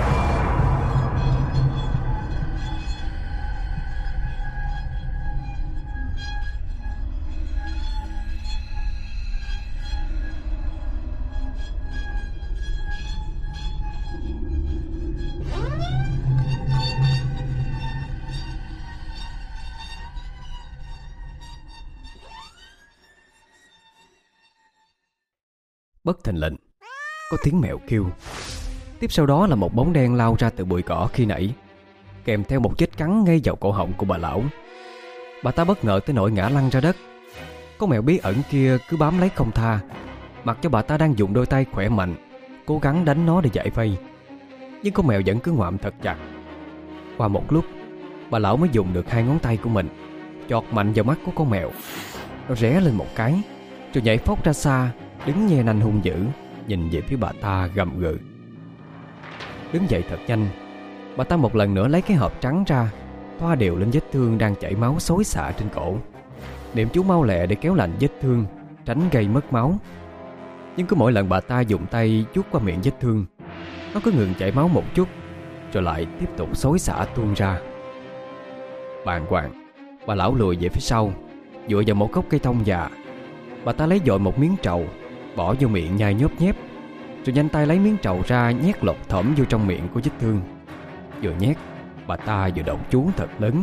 A: Bất thình lình có tiếng mèo kêu. Tiếp sau đó là một bóng đen lao ra từ bụi cỏ khi nãy, kèm theo một vết cắn ngay vào cổ họng của bà lão. Bà ta bất ngờ tới nỗi ngã lăn ra đất. Con mèo bí ẩn kia cứ bám lấy không tha, mặc cho bà ta đang dùng đôi tay khỏe mạnh cố gắng đánh nó để giải vây. Nhưng con mèo vẫn cứ ngoạm thật chặt. Qua một lúc, bà lão mới dùng được hai ngón tay của mình chọt mạnh vào mắt của con mèo. Nó ré lên một cái, rồi nhảy phóc ra xa, đứng nhe nanh hung dữ, nhìn về phía bà ta gầm gừ. Đứng dậy thật nhanh, bà ta một lần nữa lấy cái hộp trắng ra, thoa đều lên vết thương đang chảy máu xối xả trên cổ, niệm chú mau lẹ để kéo lạnh vết thương, tránh gây mất máu. Nhưng cứ mỗi lần bà ta dùng tay chuốt qua miệng vết thương, nó cứ ngừng chảy máu một chút, rồi lại tiếp tục xối xả tuôn ra. Bàng hoàng, bà lão lùi về phía sau, dựa vào một gốc cây thông già. Bà ta lấy dội một miếng trầu, bỏ vô miệng nhai nhóp nhép, rồi nhanh tay lấy miếng trầu ra nhét lột thỏm vô trong miệng của vết thương. Vừa nhét, bà ta vừa đọc chú thật lớn.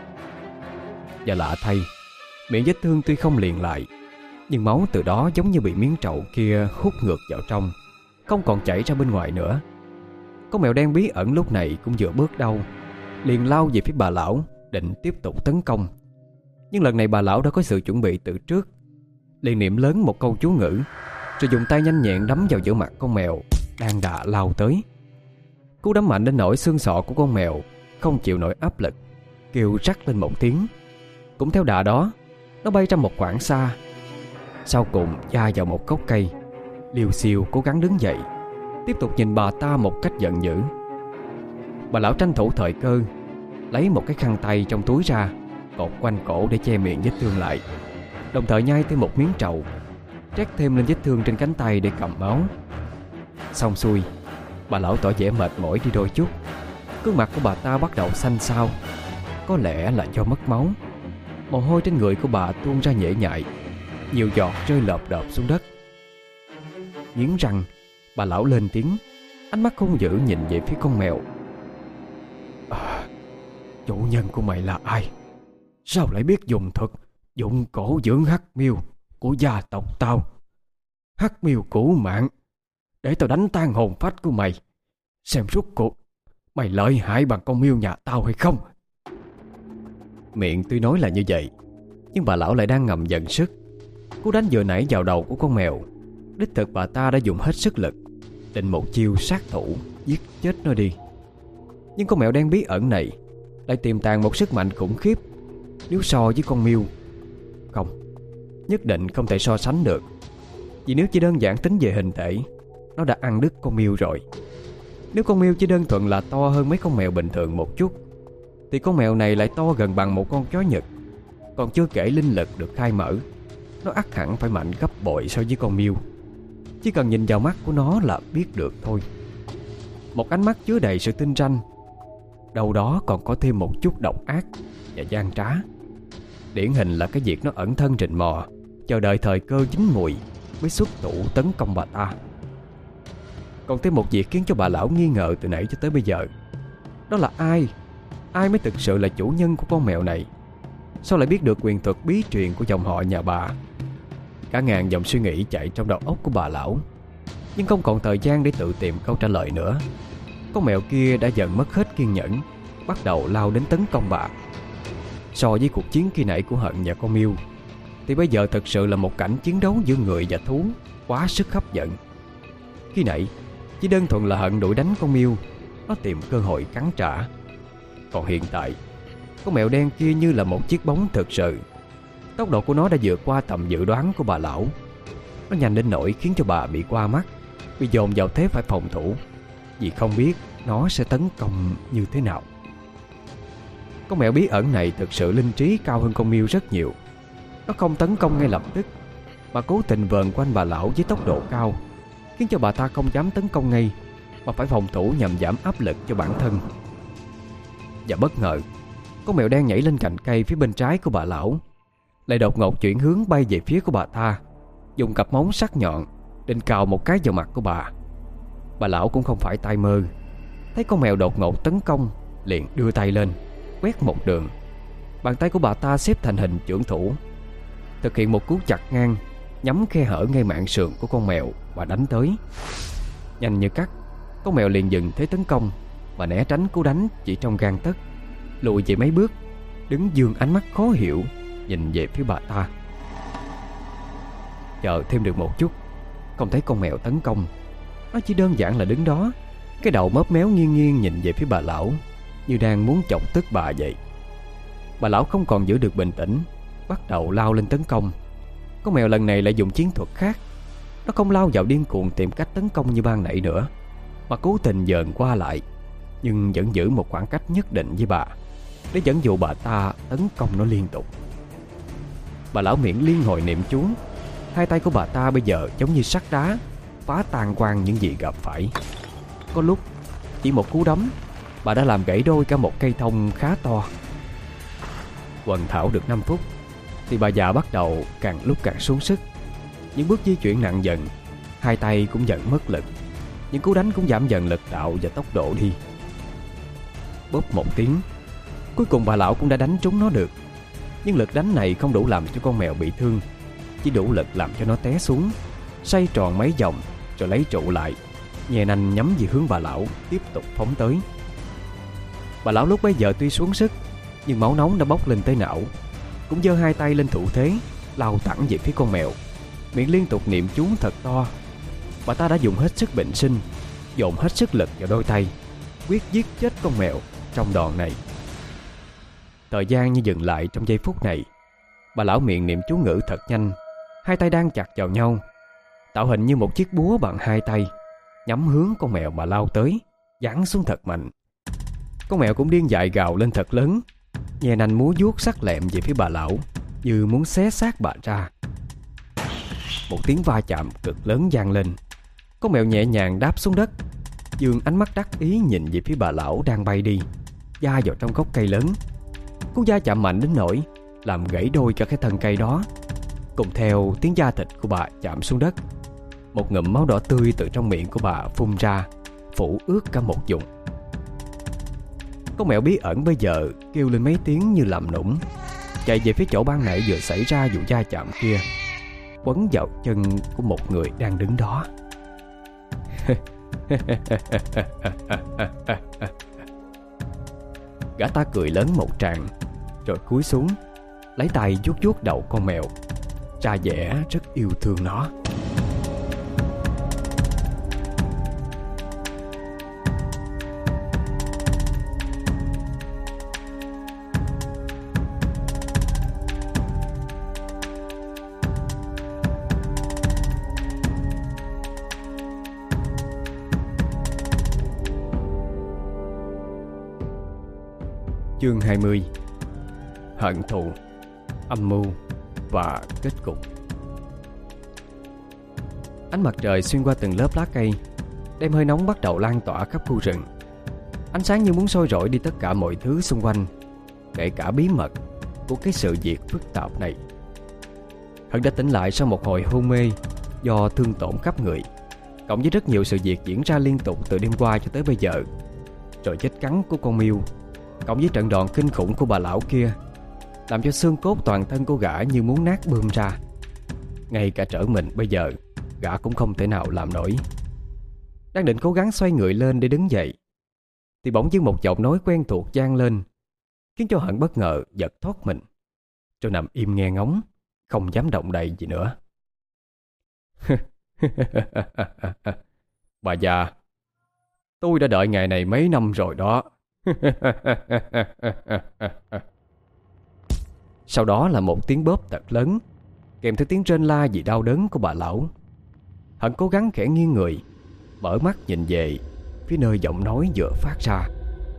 A: Và lạ thay, miệng vết thương tuy không liền lại, nhưng máu từ đó giống như bị miếng trầu kia hút ngược vào trong, không còn chảy ra bên ngoài nữa. Con mèo đen bí ẩn lúc này cũng vừa bước đau, liền lao về phía bà lão, định tiếp tục tấn công. Nhưng lần này bà lão đã có sự chuẩn bị từ trước, liền niệm lớn một câu chú ngữ, rồi dùng tay nhanh nhẹn đấm vào giữa mặt con mèo đang đà lao tới. Cú đấm mạnh đến nỗi xương sọ của con mèo không chịu nổi áp lực, kêu rắc lên một tiếng. Cũng theo đà đó, nó bay ra một khoảng xa, sau cùng va vào một gốc cây, liều xiêu cố gắng đứng dậy, tiếp tục nhìn bà ta một cách giận dữ. Bà lão tranh thủ thời cơ, lấy một cái khăn tay trong túi ra, cột quanh cổ để che miệng vết thương lại, đồng thời nhai thêm một miếng trầu, trét thêm lên vết thương trên cánh tay để cầm máu. Xong xuôi, bà lão tỏ vẻ mệt mỏi đi đôi chút. Gương mặt của bà ta bắt đầu xanh xao, có lẽ là do mất máu. Mồ hôi trên người của bà tuôn ra nhễ nhại, nhiều giọt rơi lợp đợp xuống đất. Nghiến răng, bà lão lên tiếng, ánh mắt hung dữ nhìn về phía con mèo. À, chủ nhân của mày là ai? Sao lại biết dùng thuật dụng cổ dưỡng hắc miêu
B: của gia tộc tao. Hắc Miêu Cũ Mạng, để tao đánh tan hồn phách của mày, xem rốt cuộc mày lợi hại bằng con miêu nhà tao hay không.
A: Miệng tuy nói là như vậy, nhưng bà lão lại đang ngầm dần sức. Cú đánh vừa nãy vào đầu của con mèo, đích thực bà ta đã dùng hết sức lực, định một chiêu sát thủ giết chết nó đi. Nhưng con mèo đen bí ẩn này lại tiềm tàng một sức mạnh khủng khiếp. Nếu so với con miêu, không, nhất định không thể so sánh được. Vì nếu chỉ đơn giản tính về hình thể, nó đã ăn đứt con miêu rồi. Nếu con miêu chỉ đơn thuần là to hơn mấy con mèo bình thường một chút, thì con mèo này lại to gần bằng một con chó Nhật. Còn chưa kể linh lực được khai mở, nó ắt hẳn phải mạnh gấp bội so với con miêu. Chỉ cần nhìn vào mắt của nó là biết được thôi. Một ánh mắt chứa đầy sự tinh ranh, đâu đó còn có thêm một chút độc ác và gian trá. Điển hình là cái việc nó ẩn thân rình mò, chờ đợi thời cơ chín mùi mới xuất thủ tấn công bà ta. Còn thêm một việc khiến cho bà lão nghi ngờ từ nãy cho tới bây giờ, đó là ai Ai mới thực sự là chủ nhân của con mèo này? Sao lại biết được quyền thuật bí truyền của dòng họ nhà bà? Cả ngàn dòng suy nghĩ chạy trong đầu óc của bà lão, nhưng không còn thời gian để tự tìm câu trả lời nữa. Con mèo kia đã dần mất hết kiên nhẫn, bắt đầu lao đến tấn công bà. So với cuộc chiến khi nãy của Hận và con miêu, thì bây giờ thực sự là một cảnh chiến đấu giữa người và thú quá sức hấp dẫn. Khi nãy chỉ đơn thuần là Hận đuổi đánh con miêu, nó tìm cơ hội cắn trả. Còn hiện tại, con mèo đen kia như là một chiếc bóng thực sự. Tốc độ của nó đã vượt qua tầm dự đoán của bà lão. Nó nhanh đến nỗi khiến cho bà bị qua mắt, bị dồn vào thế phải phòng thủ, vì không biết nó sẽ tấn công như thế nào. Con mèo bí ẩn này thực sự linh trí cao hơn con miêu rất nhiều. Nó không tấn công ngay lập tức, mà cố tình vờn quanh bà lão với tốc độ cao, khiến cho bà ta không dám tấn công ngay, mà phải phòng thủ nhằm giảm áp lực cho bản thân. Và bất ngờ, con mèo đen nhảy lên cành cây phía bên trái của bà lão, lại đột ngột chuyển hướng bay về phía của bà ta, dùng cặp móng sắc nhọn định cào một cái vào mặt của bà. Bà lão cũng không phải tay mơ, thấy con mèo đột ngột tấn công, liền đưa tay lên quét một đường. Bàn tay của bà ta xếp thành hình chưởng thủ, thực hiện một cú chặt ngang, nhắm khe hở ngay mạn sườn của con mèo và đánh tới. Nhanh như cắt, con mèo liền dừng thế tấn công và né tránh cú đánh chỉ trong gang tấc, lùi về mấy bước, đứng dương ánh mắt khó hiểu nhìn về phía bà ta. Chờ thêm được một chút, không thấy con mèo tấn công. Nó chỉ đơn giản là đứng đó, cái đầu mớp méo nghiêng nghiêng nhìn về phía bà lão, như đang muốn chọc tức bà vậy. Bà lão không còn giữ được bình tĩnh, bắt đầu lao lên tấn công. Con mèo lần này lại dùng chiến thuật khác. Nó không lao vào điên cuồng tìm cách tấn công như ban nãy nữa, mà cố tình dờn qua lại, nhưng vẫn giữ một khoảng cách nhất định với bà, để dẫn dụ bà ta tấn công nó liên tục. Bà lão miệng liên hồi niệm chú. Hai tay của bà ta bây giờ giống như sắt đá, phá tan quang những gì gặp phải. Có lúc chỉ một cú đấm, bà đã làm gãy đôi cả một cây thông khá to. Quần thảo được năm phút thì bà già bắt đầu càng lúc càng xuống sức. Những bước di chuyển nặng dần, hai tay cũng dần mất lực. Những cú đánh cũng giảm dần lực đạo và tốc độ đi. Bóp một tiếng, cuối cùng bà lão cũng đã đánh trúng nó được. Nhưng lực đánh này không đủ làm cho con mèo bị thương, chỉ đủ lực làm cho nó té xuống, xoay tròn mấy vòng rồi lấy trụ lại, nhè nanh nhắm về hướng bà lão, tiếp tục phóng tới. Bà lão lúc bấy giờ tuy xuống sức, nhưng máu nóng đã bốc lên tới não, cũng giơ hai tay lên thủ thế, lao thẳng về phía con mèo, miệng liên tục niệm chú thật to. Bà ta đã dùng hết sức bình sinh, dồn hết sức lực vào đôi tay, quyết giết chết con mèo trong đòn này. Thời gian như dừng lại trong giây phút này. Bà lão miệng niệm chú ngữ thật nhanh, hai tay đang chặt vào nhau, tạo hình như một chiếc búa bằng hai tay, nhắm hướng con mèo mà lao tới, giáng xuống thật mạnh. Con mèo cũng điên dại gào lên thật lớn, nhè nanh múa vuốt sắc lẹm về phía bà lão, như muốn xé xác bà ra. Một tiếng va chạm cực lớn vang lên. Con mèo nhẹ nhàng đáp xuống đất, dương ánh mắt đắc ý nhìn về phía bà lão đang bay đi, va vào trong gốc cây lớn. Cú va chạm mạnh đến nỗi làm gãy đôi cả cái thân cây đó, cùng theo tiếng da thịt của bà chạm xuống đất. Một ngụm máu đỏ tươi từ trong miệng của bà phun ra, phủ ướt cả một vùng. Con mèo bí ẩn bây giờ kêu lên mấy tiếng như làm nũng, chạy về phía chỗ ban nãy vừa xảy ra vụ va chạm kia. quấn vào chân của một người đang đứng đó. Gã ta cười lớn một tràng, rồi cúi xuống, lấy tay vuốt vuốt đầu con mèo, ra vẻ rất yêu thương nó. Chương hai mươi. Hận thù, âm mưu và kết cục. Ánh mặt trời xuyên qua từng lớp lá cây, đem hơi nóng bắt đầu lan tỏa khắp khu rừng. Ánh sáng như muốn soi rọi đi tất cả mọi thứ xung quanh, kể cả bí mật của cái sự việc phức tạp này. Hận đã tỉnh lại sau một hồi hôn mê do thương tổn khắp người, cộng với rất nhiều sự việc diễn ra liên tục từ đêm qua cho tới bây giờ. Rồi chết cắn của con Miêu, cộng với trận đòn kinh khủng của bà lão kia, làm cho xương cốt toàn thân của gã như muốn nát bươm ra. Ngay cả trở mình bây giờ, gã cũng không thể nào làm nổi. Đang định cố gắng xoay người lên để đứng dậy, thì bỗng dưng một giọng nói quen thuộc vang lên, khiến cho Hận bất ngờ giật thoát mình, rồi nằm im nghe ngóng, không dám động đậy gì nữa. Bà già, tôi đã đợi ngày này mấy năm rồi đó. Sau đó là một tiếng bóp thật lớn, kèm theo tiếng rên la vì đau đớn của bà lão. Hận cố gắng khẽ nghiêng người, mở mắt nhìn về phía nơi giọng nói vừa phát ra.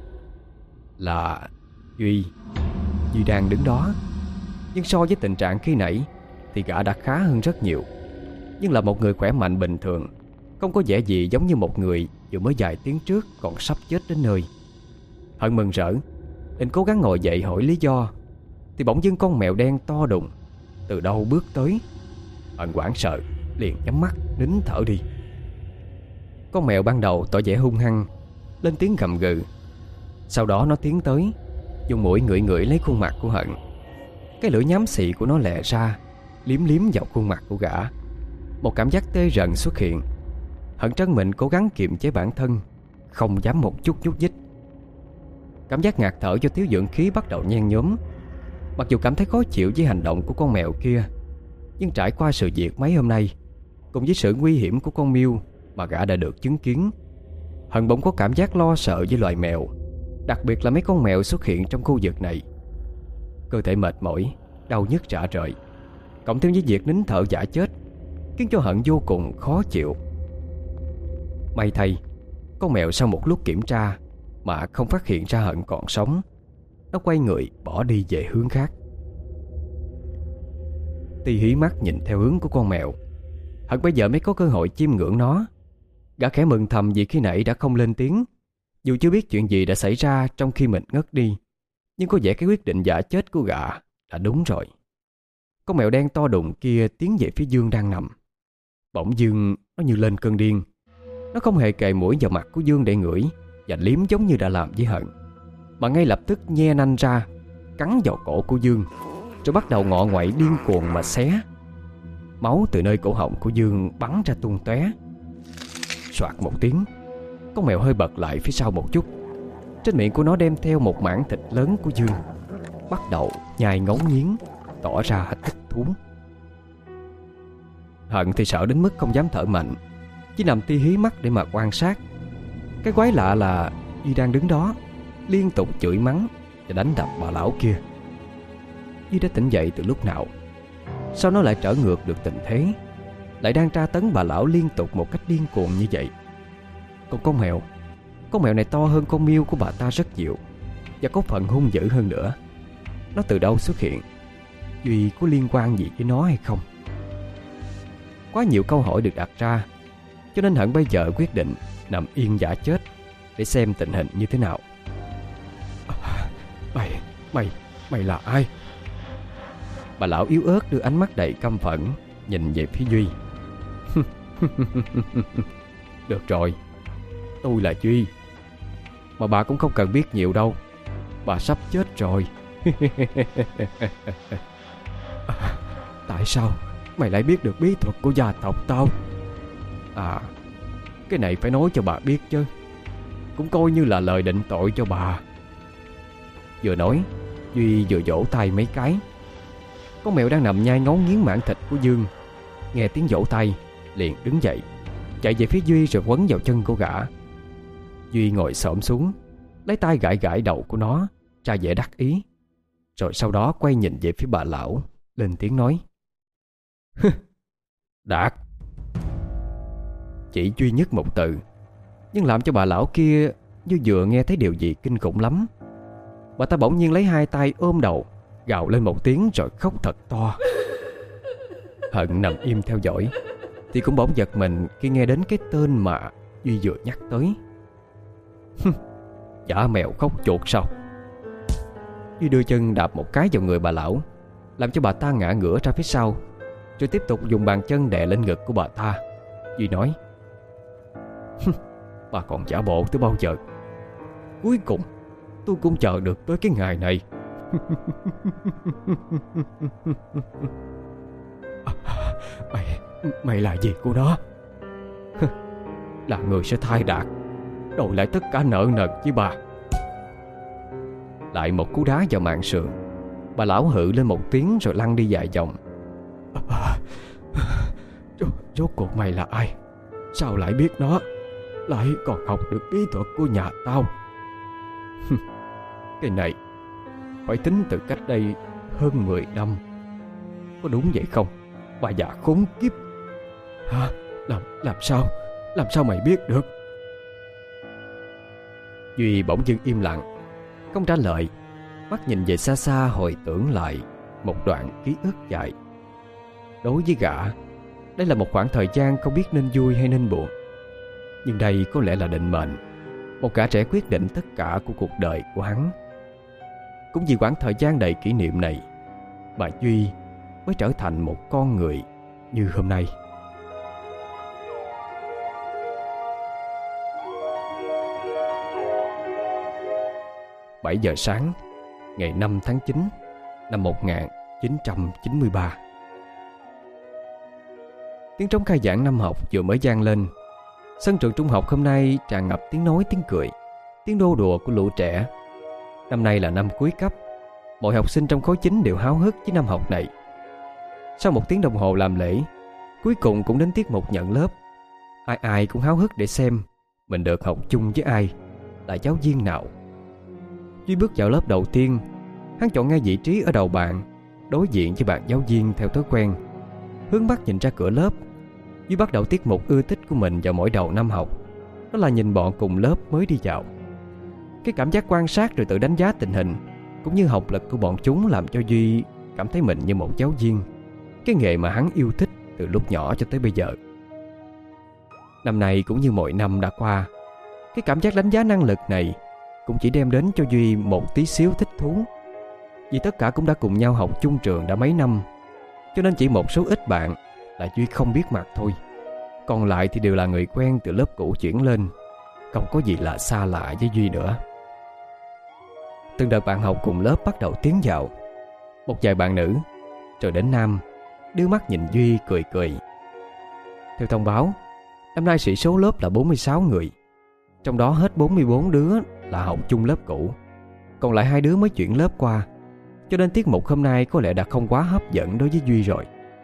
A: Là Duy. Duy đang đứng đó. Nhưng so với tình trạng khi nãy thì gã đã khá hơn rất nhiều. Nhưng là một người khỏe mạnh bình thường, không có vẻ gì giống như một người vừa mới vài tiếng trước còn sắp chết đến nơi. Hận mừng rỡ, định cố gắng ngồi dậy hỏi lý do, thì bỗng dưng con mèo đen to đùng từ đâu bước tới. Hận hoảng sợ, liền nhắm mắt nín thở đi. Con mèo ban đầu tỏ vẻ hung hăng, lên tiếng gầm gừ. Sau đó nó tiến tới, dùng mũi ngửi ngửi lấy khuôn mặt của Hận. Cái lưỡi nhám xị của nó lẹ ra, liếm liếm vào khuôn mặt của gã. Một cảm giác tê rần xuất hiện. Hận trân mình cố gắng kiềm chế bản thân, không dám một chút nhúc nhích. Cảm giác ngạt thở do thiếu dưỡng khí bắt đầu nhen nhóm. Mặc dù cảm thấy khó chịu với hành động của con mèo kia, nhưng trải qua sự việc mấy hôm nay, cùng với sự nguy hiểm của con Miêu mà gã đã được chứng kiến, Hận bỗng có cảm giác lo sợ với loài mèo, đặc biệt là mấy con mèo xuất hiện trong khu vực này. Cơ thể mệt mỏi, đau nhức rã rời, cộng thêm với việc nín thở giả chết, khiến cho Hận vô cùng khó chịu. May thay, con mèo sau một lúc kiểm tra mà không phát hiện ra Hận còn sống. Nó quay người bỏ đi về hướng khác. Ti hí mắt nhìn theo hướng của con mèo. Hận bây giờ mới có cơ hội chiêm ngưỡng nó. Gã khẽ mừng thầm vì khi nãy đã không lên tiếng, dù chưa biết chuyện gì đã xảy ra trong khi mình ngất đi. Nhưng có vẻ cái quyết định giả chết của gã đã đúng rồi. Con mèo đen to đùng kia tiến về phía Dương đang nằm. Bỗng dưng nó như lên cơn điên. Nó không hề kề mũi vào mặt của Dương để ngửi và liếm giống như đã làm với Hận, mà ngay lập tức nhe nanh ra, cắn vào cổ của Dương, rồi bắt đầu ngọ nguậy điên cuồng mà xé. Máu từ nơi cổ họng của Dương bắn ra tung tóe. Soạt một tiếng, con mèo hơi bật lại phía sau một chút. Trên miệng của nó đem theo một mảng thịt lớn của Dương, bắt đầu nhai ngấu nghiến, tỏ ra thích thú. Hận thì sợ đến mức không dám thở mạnh, chỉ nằm ti hí mắt để mà quan sát. Cái quái lạ là Duy đang đứng đó liên tục chửi mắng và đánh đập bà lão kia. Duy đã tỉnh dậy từ lúc nào? Sao nó lại trở ngược được tình thế, lại đang tra tấn bà lão liên tục một cách điên cuồng như vậy? Còn con mèo, con mèo này to hơn con Miêu của bà ta rất nhiều, và có phần hung dữ hơn nữa. Nó từ đâu xuất hiện? Duy có liên quan gì với nó hay không? Quá nhiều câu hỏi được đặt ra, cho nên Hận bây giờ quyết định nằm yên giả chết để xem tình hình như thế nào. Mày, mày, mày là ai? Bà lão yếu ớt đưa ánh mắt đầy căm phẫn nhìn về phía Duy. Được rồi, tôi là Duy. Mà bà cũng không cần biết nhiều đâu, bà sắp chết rồi. Tại sao?
B: mày lại biết được bí thuật của gia tộc tao? À, cái này phải nói cho bà biết chứ, cũng coi như là lời định tội cho bà.
A: Vừa nói, Duy vừa vỗ tay mấy cái. Con mèo đang nằm nhai ngấu nghiến mảng thịt của Dương nghe tiếng vỗ tay liền đứng dậy, chạy về phía Duy rồi quấn vào chân của gã. Duy ngồi xổm xuống, lấy tay gãi gãi đầu của nó ra vẻ đắc ý, rồi sau đó quay nhìn về phía bà lão, lên tiếng nói: Đạt. Chỉ duy nhất một từ, nhưng làm cho bà lão kia như vừa nghe thấy điều gì kinh khủng lắm. Bà ta bỗng nhiên lấy hai tay ôm đầu, gào lên một tiếng rồi khóc thật to. Hận nằm im theo dõi thì cũng bỗng giật mình khi nghe đến cái tên mà Duy vừa nhắc tới. Chả mèo khóc chuột sao? Duy đưa chân đạp một cái vào người bà lão, làm cho bà ta ngã ngửa ra phía sau, rồi tiếp tục dùng bàn chân đè lên ngực của bà ta. Duy nói: Bà còn giả bộ tới bao giờ? Cuối cùng tôi cũng chờ được tới cái ngày này.
B: Mày, mày là gì của nó?
A: Là người sẽ thay Đạt, đổi lại tất cả nợ nần với bà. Lại một cú đá vào mạn sườn. Bà lão hự lên một tiếng rồi lăn đi vài vòng.
B: À, rốt, rốt cuộc mày là ai? Sao lại biết nó? Lại còn học được bí thuật của nhà tao?
A: Cái này phải tính từ cách đây hơn mười năm. Có đúng vậy không, bà già khốn kiếp?
B: Hả? Làm, làm sao? Làm sao mày biết được?
A: Duy bỗng dưng im lặng, không trả lời, mắt nhìn về xa xa hồi tưởng lại một đoạn ký ức dài. Đối với gã, đây là một khoảng thời gian không biết nên vui hay nên buồn. Nhưng đây có lẽ là định mệnh, một gã trẻ quyết định tất cả của cuộc đời của hắn. Cũng vì khoảng thời gian đầy kỷ niệm này mà Duy mới trở thành một con người như hôm nay. Bảy giờ sáng ngày năm tháng chín năm một nghìn chín trăm chín mươi ba. Tiếng trống khai giảng năm học vừa mới vang lên. Sân trường trung học hôm nay tràn ngập tiếng nói, tiếng cười, tiếng đô đùa của lũ trẻ. Năm nay là năm cuối cấp, mọi học sinh trong khối chín đều háo hức với năm học này. Sau một tiếng đồng hồ làm lễ, cuối cùng cũng đến tiết mục nhận lớp. Ai ai cũng háo hức để xem mình được học chung với ai, là giáo viên nào. Duy bước vào lớp đầu tiên, hắn chọn ngay vị trí ở đầu bàn, đối diện với bạn giáo viên theo thói quen, hướng mắt nhìn ra cửa lớp. Duy bắt đầu tiết mục ưa thích của mình vào mỗi đầu năm học, đó là nhìn bọn cùng lớp mới đi vào. Cái cảm giác quan sát rồi tự đánh giá tình hình cũng như học lực của bọn chúng làm cho Duy cảm thấy mình như một giáo viên, cái nghề mà hắn yêu thích từ lúc nhỏ cho tới bây giờ. Năm nay cũng như mọi năm đã qua, cái cảm giác đánh giá năng lực này cũng chỉ đem đến cho Duy một tí xíu thích thú. Vì tất cả cũng đã cùng nhau học chung trường đã mấy năm, cho nên chỉ một số ít bạn là Duy không biết mặt thôi. Còn lại thì đều là người quen từ lớp cũ chuyển lên, không có gì là xa lạ với Duy nữa. Từng đợt bạn học cùng lớp bắt đầu tiến vào, một vài bạn nữ, rồi đến nam, đưa mắt nhìn Duy cười cười. Theo thông báo, năm nay sĩ số lớp là bốn mươi sáu người, trong đó hết bốn mươi bốn đứa là học chung lớp cũ, còn lại hai đứa mới chuyển lớp qua, cho nên tiết mục hôm nay có lẽ đã không quá hấp dẫn đối với Duy rồi.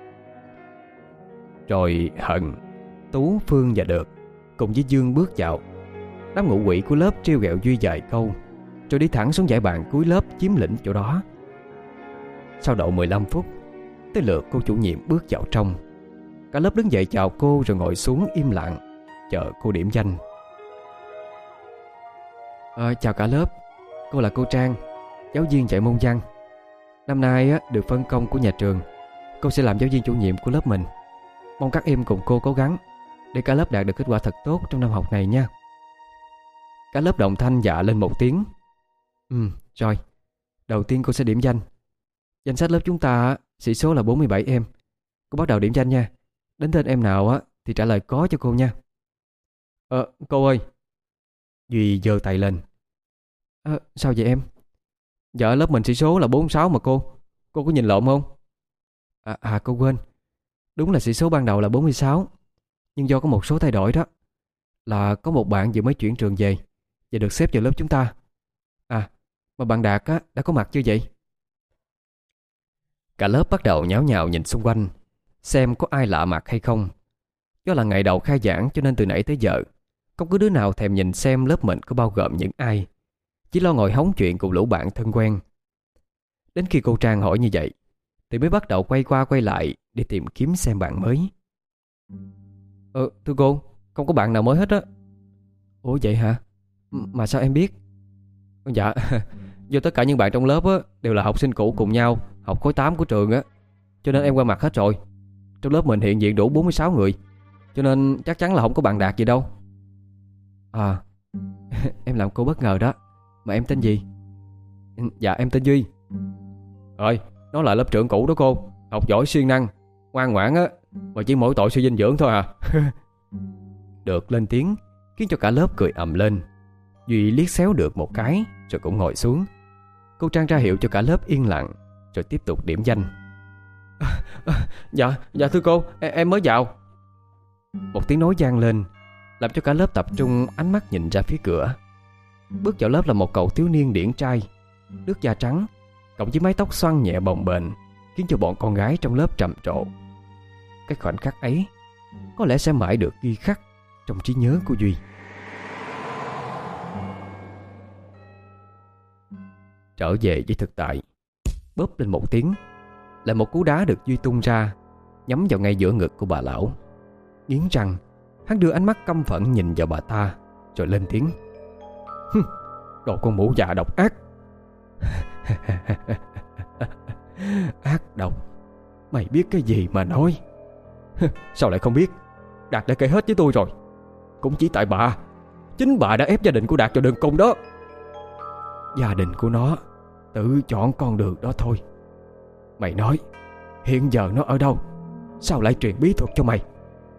A: Rồi Hận, Tú, Phương và Được cùng với Dương bước vào. Đám ngụ quỷ của lớp trêu ghẹo Duy vài câu, rồi đi thẳng xuống dãy bàn cuối lớp chiếm lĩnh chỗ đó. Sau độ mười lăm phút, tới lượt cô chủ nhiệm bước vào trong. Cả lớp đứng dậy chào cô rồi ngồi xuống im lặng chờ cô điểm danh. À, chào cả lớp, cô là cô Trang, giáo viên dạy môn văn. Năm nay á, được phân công của nhà trường, cô sẽ làm giáo viên chủ nhiệm của lớp mình. Mong các em cùng cô cố gắng để cả lớp đạt được kết quả thật tốt trong năm học này nha. Cả lớp đồng thanh dạ lên một tiếng. Ừ, rồi, đầu tiên cô sẽ điểm danh. Danh sách lớp chúng ta sĩ số là bốn mươi bảy em. Cô bắt đầu điểm danh nha. Đến tên em nào á thì trả lời có cho cô nha. Ờ, cô ơi. Duy giơ tay lên. À, sao vậy em? Dạ lớp mình sĩ số là bốn mươi sáu mà cô. Cô có nhìn lộn không? À, à cô quên, Đúng là sĩ số ban đầu là bốn mươi sáu, nhưng do có một số thay đổi đó. Là có một bạn vừa mới chuyển trường về và được xếp vào lớp chúng ta. À, mà bạn Đạt á, đã có mặt chưa vậy? Cả lớp bắt đầu nháo nhào nhìn xung quanh, xem có ai lạ mặt hay không. Do là ngày đầu khai giảng cho nên từ nãy tới giờ không có đứa nào thèm nhìn xem lớp mình có bao gồm những ai, chỉ lo ngồi hóng chuyện cùng lũ bạn thân quen. Đến khi cô Trang hỏi như vậy thì mới bắt đầu quay qua quay lại để tìm kiếm xem bạn mới. Ờ, thưa cô, không có bạn nào mới hết á. Ủa vậy hả? Mà sao em biết? Dạ, do tất cả những bạn trong lớp á đều là học sinh cũ cùng nhau, học khối tám của trường á, cho nên em qua mặt hết rồi. Trong lớp mình hiện diện đủ bốn mươi sáu người, cho nên chắc chắn là không có bạn Đạt gì đâu. À, em làm cô bất ngờ đó. Mà em tên gì? Dạ em tên Duy. Rồi, nó là lớp trưởng cũ đó cô. Học giỏi siêng năng, ngoan ngoãn á, mà chỉ mỗi tội suy dinh dưỡng thôi à. Được lên tiếng khiến cho cả lớp cười ầm lên. Duy liếc xéo được một cái rồi cũng ngồi xuống. Cô Trang ra hiệu cho cả lớp yên lặng, rồi tiếp tục điểm danh. à, à, Dạ, dạ thưa cô, em, em mới vào. Một tiếng nói vang lên làm cho cả lớp tập trung ánh mắt nhìn ra phía cửa. Bước vào lớp là một cậu thiếu niên điển trai, nước da trắng, cộng với mái tóc xoăn nhẹ bồng bềnh, khiến cho bọn con gái trong lớp trầm trộ. Cái khoảnh khắc ấy có lẽ sẽ mãi được ghi khắc trong trí nhớ của Duy. Trở về với thực tại, bóp lên một tiếng, lại một cú đá được Duy tung ra, nhắm vào ngay giữa ngực của bà lão. Nghiến răng, hắn đưa ánh mắt căm phẫn nhìn vào bà ta, rồi lên tiếng. Đồ con mụ già độc ác. Ác độc? Mày biết cái gì mà nói? Sao lại không biết? Đạt đã kể hết với tôi rồi. Cũng chỉ tại bà, chính bà đã ép gia đình của Đạt vào đường cùng đó. Gia đình của nó tự chọn con đường đó thôi. Mày nói hiện giờ nó ở đâu? Sao lại truyền bí thuật cho mày?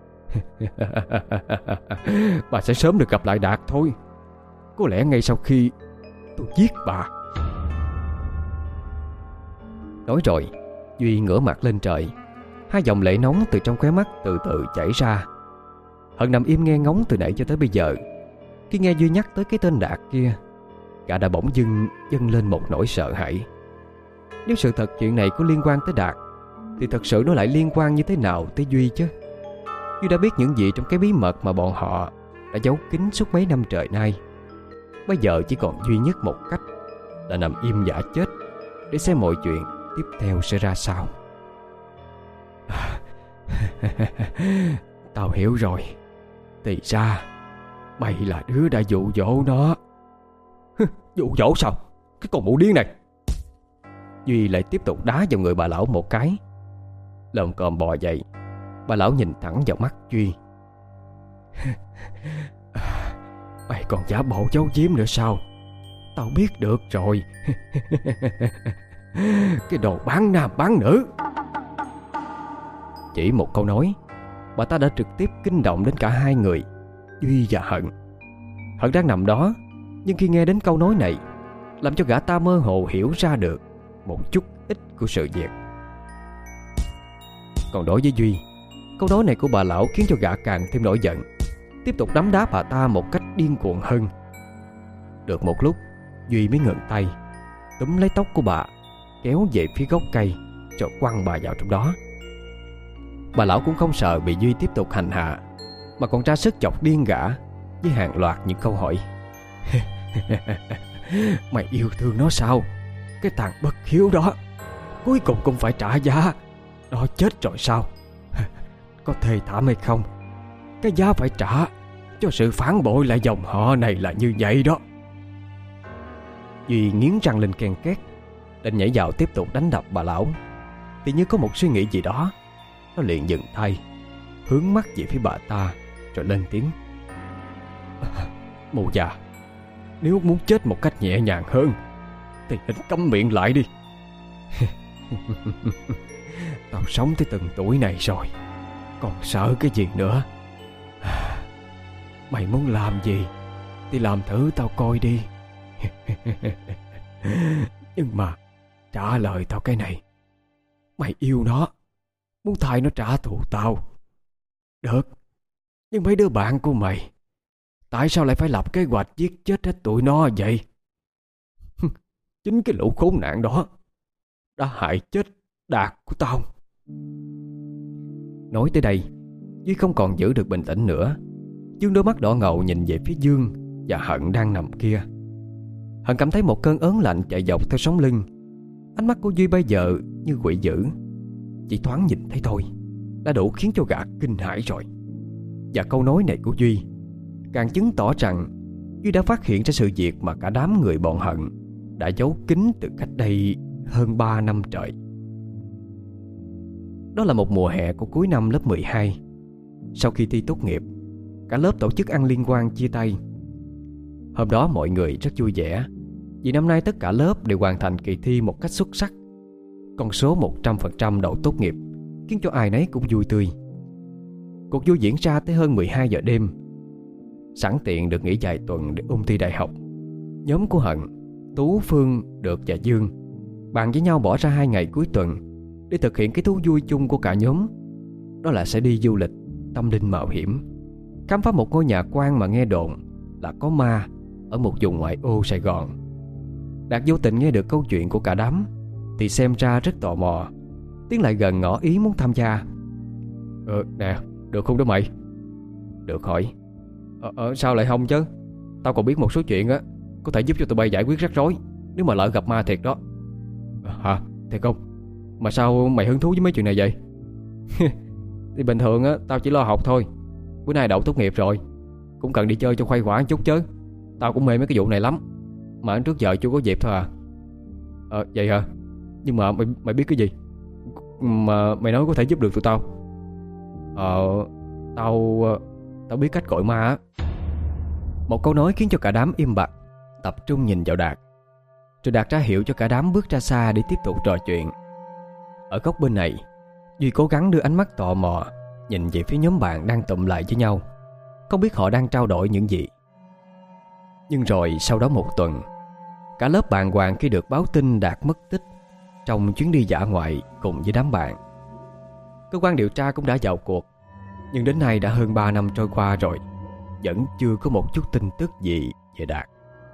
A: Bà sẽ sớm được gặp lại Đạt thôi. Có lẽ ngay sau khi tôi giết bà. Nói rồi Duy ngửa mặt lên trời. Hai dòng lệ nóng từ trong khóe mắt từ từ chảy ra. Hận nằm im nghe ngóng từ nãy cho tới bây giờ. Khi nghe Duy nhắc tới cái tên Đạt kia, gã đã bỗng dưng dâng lên một nỗi sợ hãi. Nếu sự thật chuyện này có liên quan tới Đạt, thì thật sự nó lại liên quan như thế nào tới Duy chứ? Duy đã biết những gì trong cái bí mật mà bọn họ đã giấu kín suốt mấy năm trời nay. Bây giờ chỉ còn duy nhất một cách là nằm im giả chết, để xem mọi chuyện tiếp theo sẽ ra sao. Tao hiểu rồi. Thì ra mày là đứa đã dụ dỗ nó. Dụ dỗ sao? Cái con mụ điên này! Duy lại tiếp tục đá vào người bà lão một cái. Lồm cồm bò dậy, bà lão nhìn thẳng vào mắt Duy. Mày còn giả bộ giấu giếm nữa sao? Tao biết được rồi. Cái đồ bán nam bán nữ! Chỉ một câu nói, bà ta đã trực tiếp kinh động đến cả hai người, Duy và Hận. Hận đang nằm đó, nhưng khi nghe đến câu nói này, làm cho gã ta mơ hồ hiểu ra được một chút ít của sự việc. Còn đối với Duy, câu nói này của bà lão khiến cho gã càng thêm nổi giận, tiếp tục đấm đá bà ta một cách điên cuồng hơn. Được một lúc, Duy mới ngừng tay, túm lấy tóc của bà, kéo về phía gốc cây, rồi quăng bà vào trong đó. Bà lão cũng không sợ bị Duy tiếp tục hành hạ, mà còn ra sức chọc điên gã với hàng loạt những câu hỏi. Mày yêu thương nó sao? Cái thằng bất hiếu đó cuối cùng cũng phải trả giá. Nó chết rồi sao? Có thê thảm hay không? Cái giá phải trả cho sự phản bội lại dòng họ này là như vậy đó. Duy nghiến răng lên ken két, định nhảy vào tiếp tục đánh đập bà lão, thì như có một suy nghĩ gì đó, nó liền dừng tay, hướng mắt về phía bà ta, rồi lên tiếng. Mụ già, nếu muốn chết một cách nhẹ nhàng hơn thì hãy câm miệng lại đi. Tao sống tới từng tuổi này rồi, còn sợ cái gì nữa? Mày muốn làm gì thì làm thử tao coi đi. Nhưng mà trả lời tao cái này, mày yêu nó
B: muốn thay nó trả thù tao. Được, nhưng mấy đứa bạn của mày, tại sao lại phải lập kế hoạch giết chết hết tụi nó vậy? Chính cái lũ khốn nạn đó đã hại chết Đạt của tao.
A: Nói tới đây, Duy không còn giữ được bình tĩnh nữa. Dương đôi mắt đỏ ngầu nhìn về phía Dương và Hận đang nằm kia. Hận cảm thấy một cơn ớn lạnh chạy dọc theo sống lưng. Ánh mắt của Duy bây giờ như quỷ dữ. Chỉ thoáng nhìn thấy thôi đã đủ khiến cho gã kinh hãi rồi. Và câu nói này của Duy càng chứng tỏ rằng Duy đã phát hiện ra sự việc mà cả đám người bọn Hận đã giấu kín từ cách đây hơn ba năm trời. Đó là một mùa hè của cuối năm lớp mười hai. Sau khi thi tốt nghiệp, cả lớp tổ chức ăn liên hoan chia tay. Hôm đó mọi người rất vui vẻ vì năm nay tất cả lớp đều hoàn thành kỳ thi một cách xuất sắc. Con số một trăm phần trăm đậu tốt nghiệp khiến cho ai nấy cũng vui tươi. Cuộc vui diễn ra tới hơn mười hai giờ đêm. Sẵn tiện được nghỉ vài tuần để ôn thi đại học, nhóm của Hận, Tú, Phương, Được và Dương bàn với nhau bỏ ra hai ngày cuối tuần để thực hiện cái thú vui chung của cả nhóm. Đó là sẽ đi du lịch tâm linh mạo hiểm, khám phá một ngôi nhà quan mà nghe đồn là có ma ở một vùng ngoại ô Sài Gòn. Đạt vô tình nghe được câu chuyện của cả đám thì xem ra rất tò mò, tiến lại gần ngỏ ý muốn tham gia.
B: Ờ nè, được không đó mày?
A: Được hỏi:
B: Ờ, ờ sao lại không chứ? Tao còn biết một số chuyện á có thể giúp cho tụi bay giải quyết rắc rối nếu mà lỡ gặp ma thiệt đó. Hả? Thiệt không? Mà sao mày hứng thú với mấy chuyện này vậy?
A: Thì bình thường á tao chỉ lo học thôi. Bữa nay đậu tốt nghiệp rồi, cũng cần đi chơi cho khuây khỏa một chút chứ. Tao cũng mê mấy cái vụ này lắm, mà trước giờ chưa có dịp thôi à.
B: Ờ vậy hả? Nhưng mà mày, mày biết cái gì mà mày nói có thể giúp được tụi tao?
A: Ờ Tao Tao biết cách gọi ma á. Một câu nói khiến cho cả đám im bặt, tập trung nhìn vào Đạt. Rồi Đạt ra hiệu cho cả đám bước ra xa để tiếp tục trò chuyện. Ở góc bên này, Duy cố gắng đưa ánh mắt tò mò nhìn về phía nhóm bạn đang tụm lại với nhau, không biết họ đang trao đổi những gì. Nhưng rồi sau đó một tuần, cả lớp bàng hoàng khi được báo tin Đạt mất tích trong chuyến đi dã ngoại cùng với đám bạn. Cơ quan điều tra cũng đã vào cuộc, nhưng đến nay đã hơn ba năm trôi qua rồi, vẫn chưa có một chút tin tức gì về Đạt.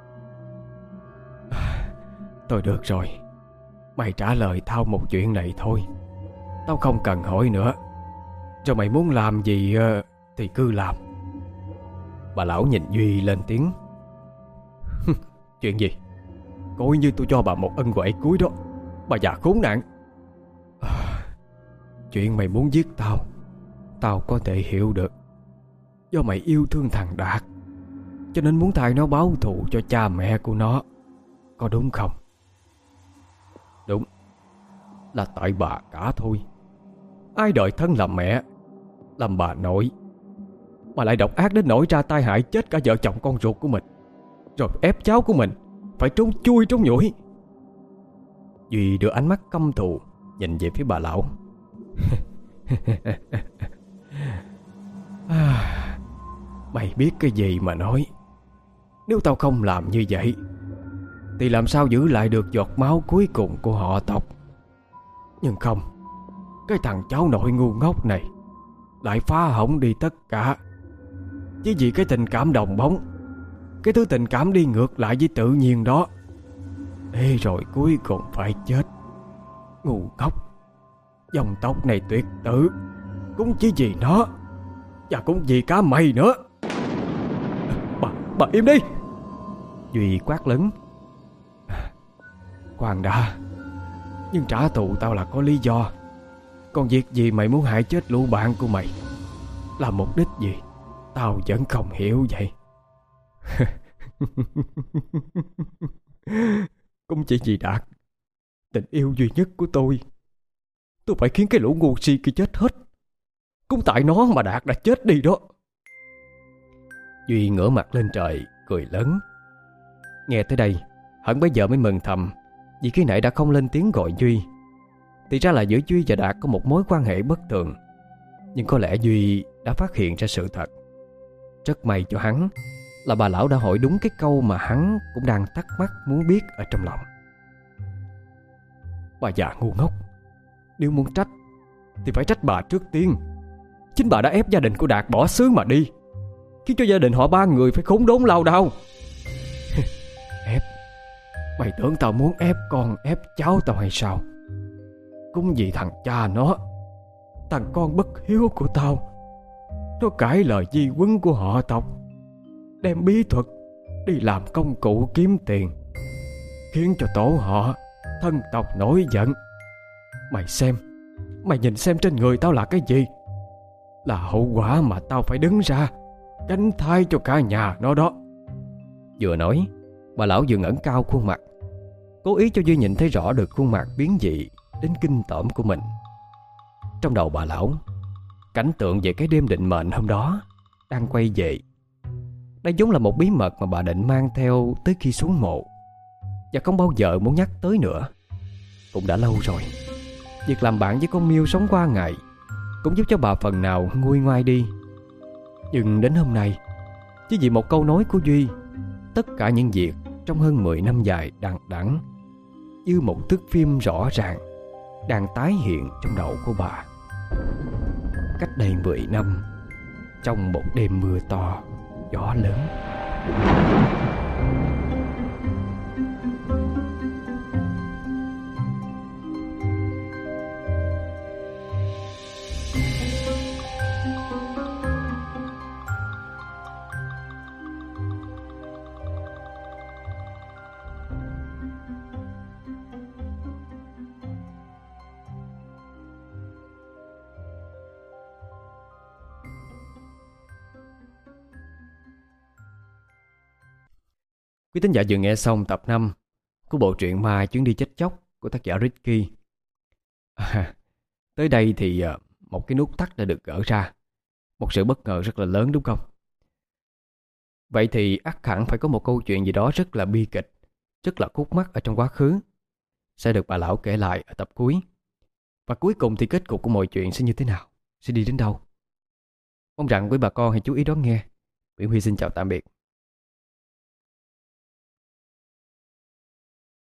B: Thôi được rồi, mày trả lời tao một chuyện này thôi, tao không cần hỏi nữa. Rồi mày muốn làm gì thì cứ làm.
A: Bà lão nhìn Duy lên tiếng:
B: Chuyện gì? Coi như tôi cho bà một ân huệ cuối đó, bà già khốn nạn. Chuyện mày muốn giết tao, tao có thể hiểu được. Do mày yêu thương thằng Đạt, cho nên muốn thay nó báo thù cho cha mẹ của nó, có đúng không?
A: Đúng,
B: là tại bà cả thôi. Ai đợi thân làm mẹ, làm bà nội, mà lại độc ác đến nỗi ra tay hại chết cả vợ chồng con ruột của mình, rồi ép cháu của mình phải trốn chui trốn nhủi.
A: Duy đưa ánh mắt căm thù nhìn về phía bà lão.
B: Mày biết cái gì mà nói? Nếu tao không làm như vậy thì làm sao giữ lại được giọt máu cuối cùng của họ tộc? Nhưng không, cái thằng cháu nội ngu ngốc này lại phá hỏng đi tất cả, chỉ vì cái tình cảm đồng bóng, cái thứ tình cảm đi ngược lại với tự nhiên đó. Ê rồi cuối cùng phải chết. Ngu ngốc. Dòng tộc này tuyệt tử cũng chỉ vì nó, và cũng vì cả mày nữa. Bà, bà im đi!
A: Duy quát lớn.
B: Khoan đã, nhưng trả thù tao là có lý do. Còn việc gì mày muốn hại chết lũ bạn của mày là mục đích gì, tao vẫn không hiểu vậy. Cũng chỉ vì Đạt, tình yêu duy nhất của tôi. Tôi phải khiến cái lũ ngu si kia chết hết. Cũng tại nó mà Đạt đã chết đi đó.
A: Duy ngửa mặt lên trời cười lớn. Nghe tới đây, Hận bây giờ mới mừng thầm, vì khi nãy đã không lên tiếng gọi Duy. Thì ra là giữa Duy và Đạt có một mối quan hệ bất thường. Nhưng có lẽ Duy đã phát hiện ra sự thật. Rất may cho hắn là bà lão đã hỏi đúng cái câu mà hắn cũng đang thắc mắc muốn biết ở trong lòng.
B: Bà già ngu ngốc, nếu muốn trách thì phải trách bà trước tiên. Chính bà đã ép gia đình của Đạt bỏ xứ mà đi, khiến cho gia đình họ ba người phải khốn đốn lao đao. Ép? Mày tưởng tao muốn ép con ép cháu tao hay sao? Cũng vì thằng cha nó, thằng con bất hiếu của tao, nó cãi lời di huấn của họ tộc, đem bí thuật đi làm công cụ kiếm tiền, khiến cho tổ họ thân tộc nổi giận. Mày xem, mày nhìn xem trên người tao là cái gì? Là hậu quả mà tao phải đứng ra gánh thay cho cả nhà nó đó.
A: Vừa nói, bà lão vừa ngẩng cao khuôn mặt, cố ý cho Duy nhìn thấy rõ được khuôn mặt biến dị đến kinh tởm của mình. Trong đầu bà lão, cảnh tượng về cái đêm định mệnh hôm đó đang quay về. Đây giống là một bí mật mà bà định mang theo tới khi xuống mộ, và không bao giờ muốn nhắc tới nữa. Cũng đã lâu rồi, việc làm bạn với con Miêu sống qua ngày cũng giúp cho bà phần nào nguôi ngoai đi. Nhưng đến hôm nay, chỉ vì một câu nói của Duy, tất cả những việc trong hơn mười năm dài đằng đẵng như một thước phim rõ ràng đang tái hiện trong đầu của bà. Cách đây mười năm, trong một đêm mưa to, gió lớn, quý thính giả vừa nghe xong tập năm của bộ truyện Ma Chuyến Đi Chết Chóc của tác giả Ricky. À, tới đây thì một cái nút thắt đã được gỡ ra, một sự bất ngờ rất là lớn đúng không? Vậy thì ắt hẳn phải có một câu chuyện gì đó rất là bi kịch, rất là khúc mắc ở trong quá khứ, sẽ được bà lão kể lại ở tập cuối. Và cuối cùng thì kết cục của mọi chuyện sẽ như thế nào, sẽ đi đến đâu? Mong rằng quý bà con hãy chú ý đón nghe. Nguyễn Huy xin chào tạm biệt.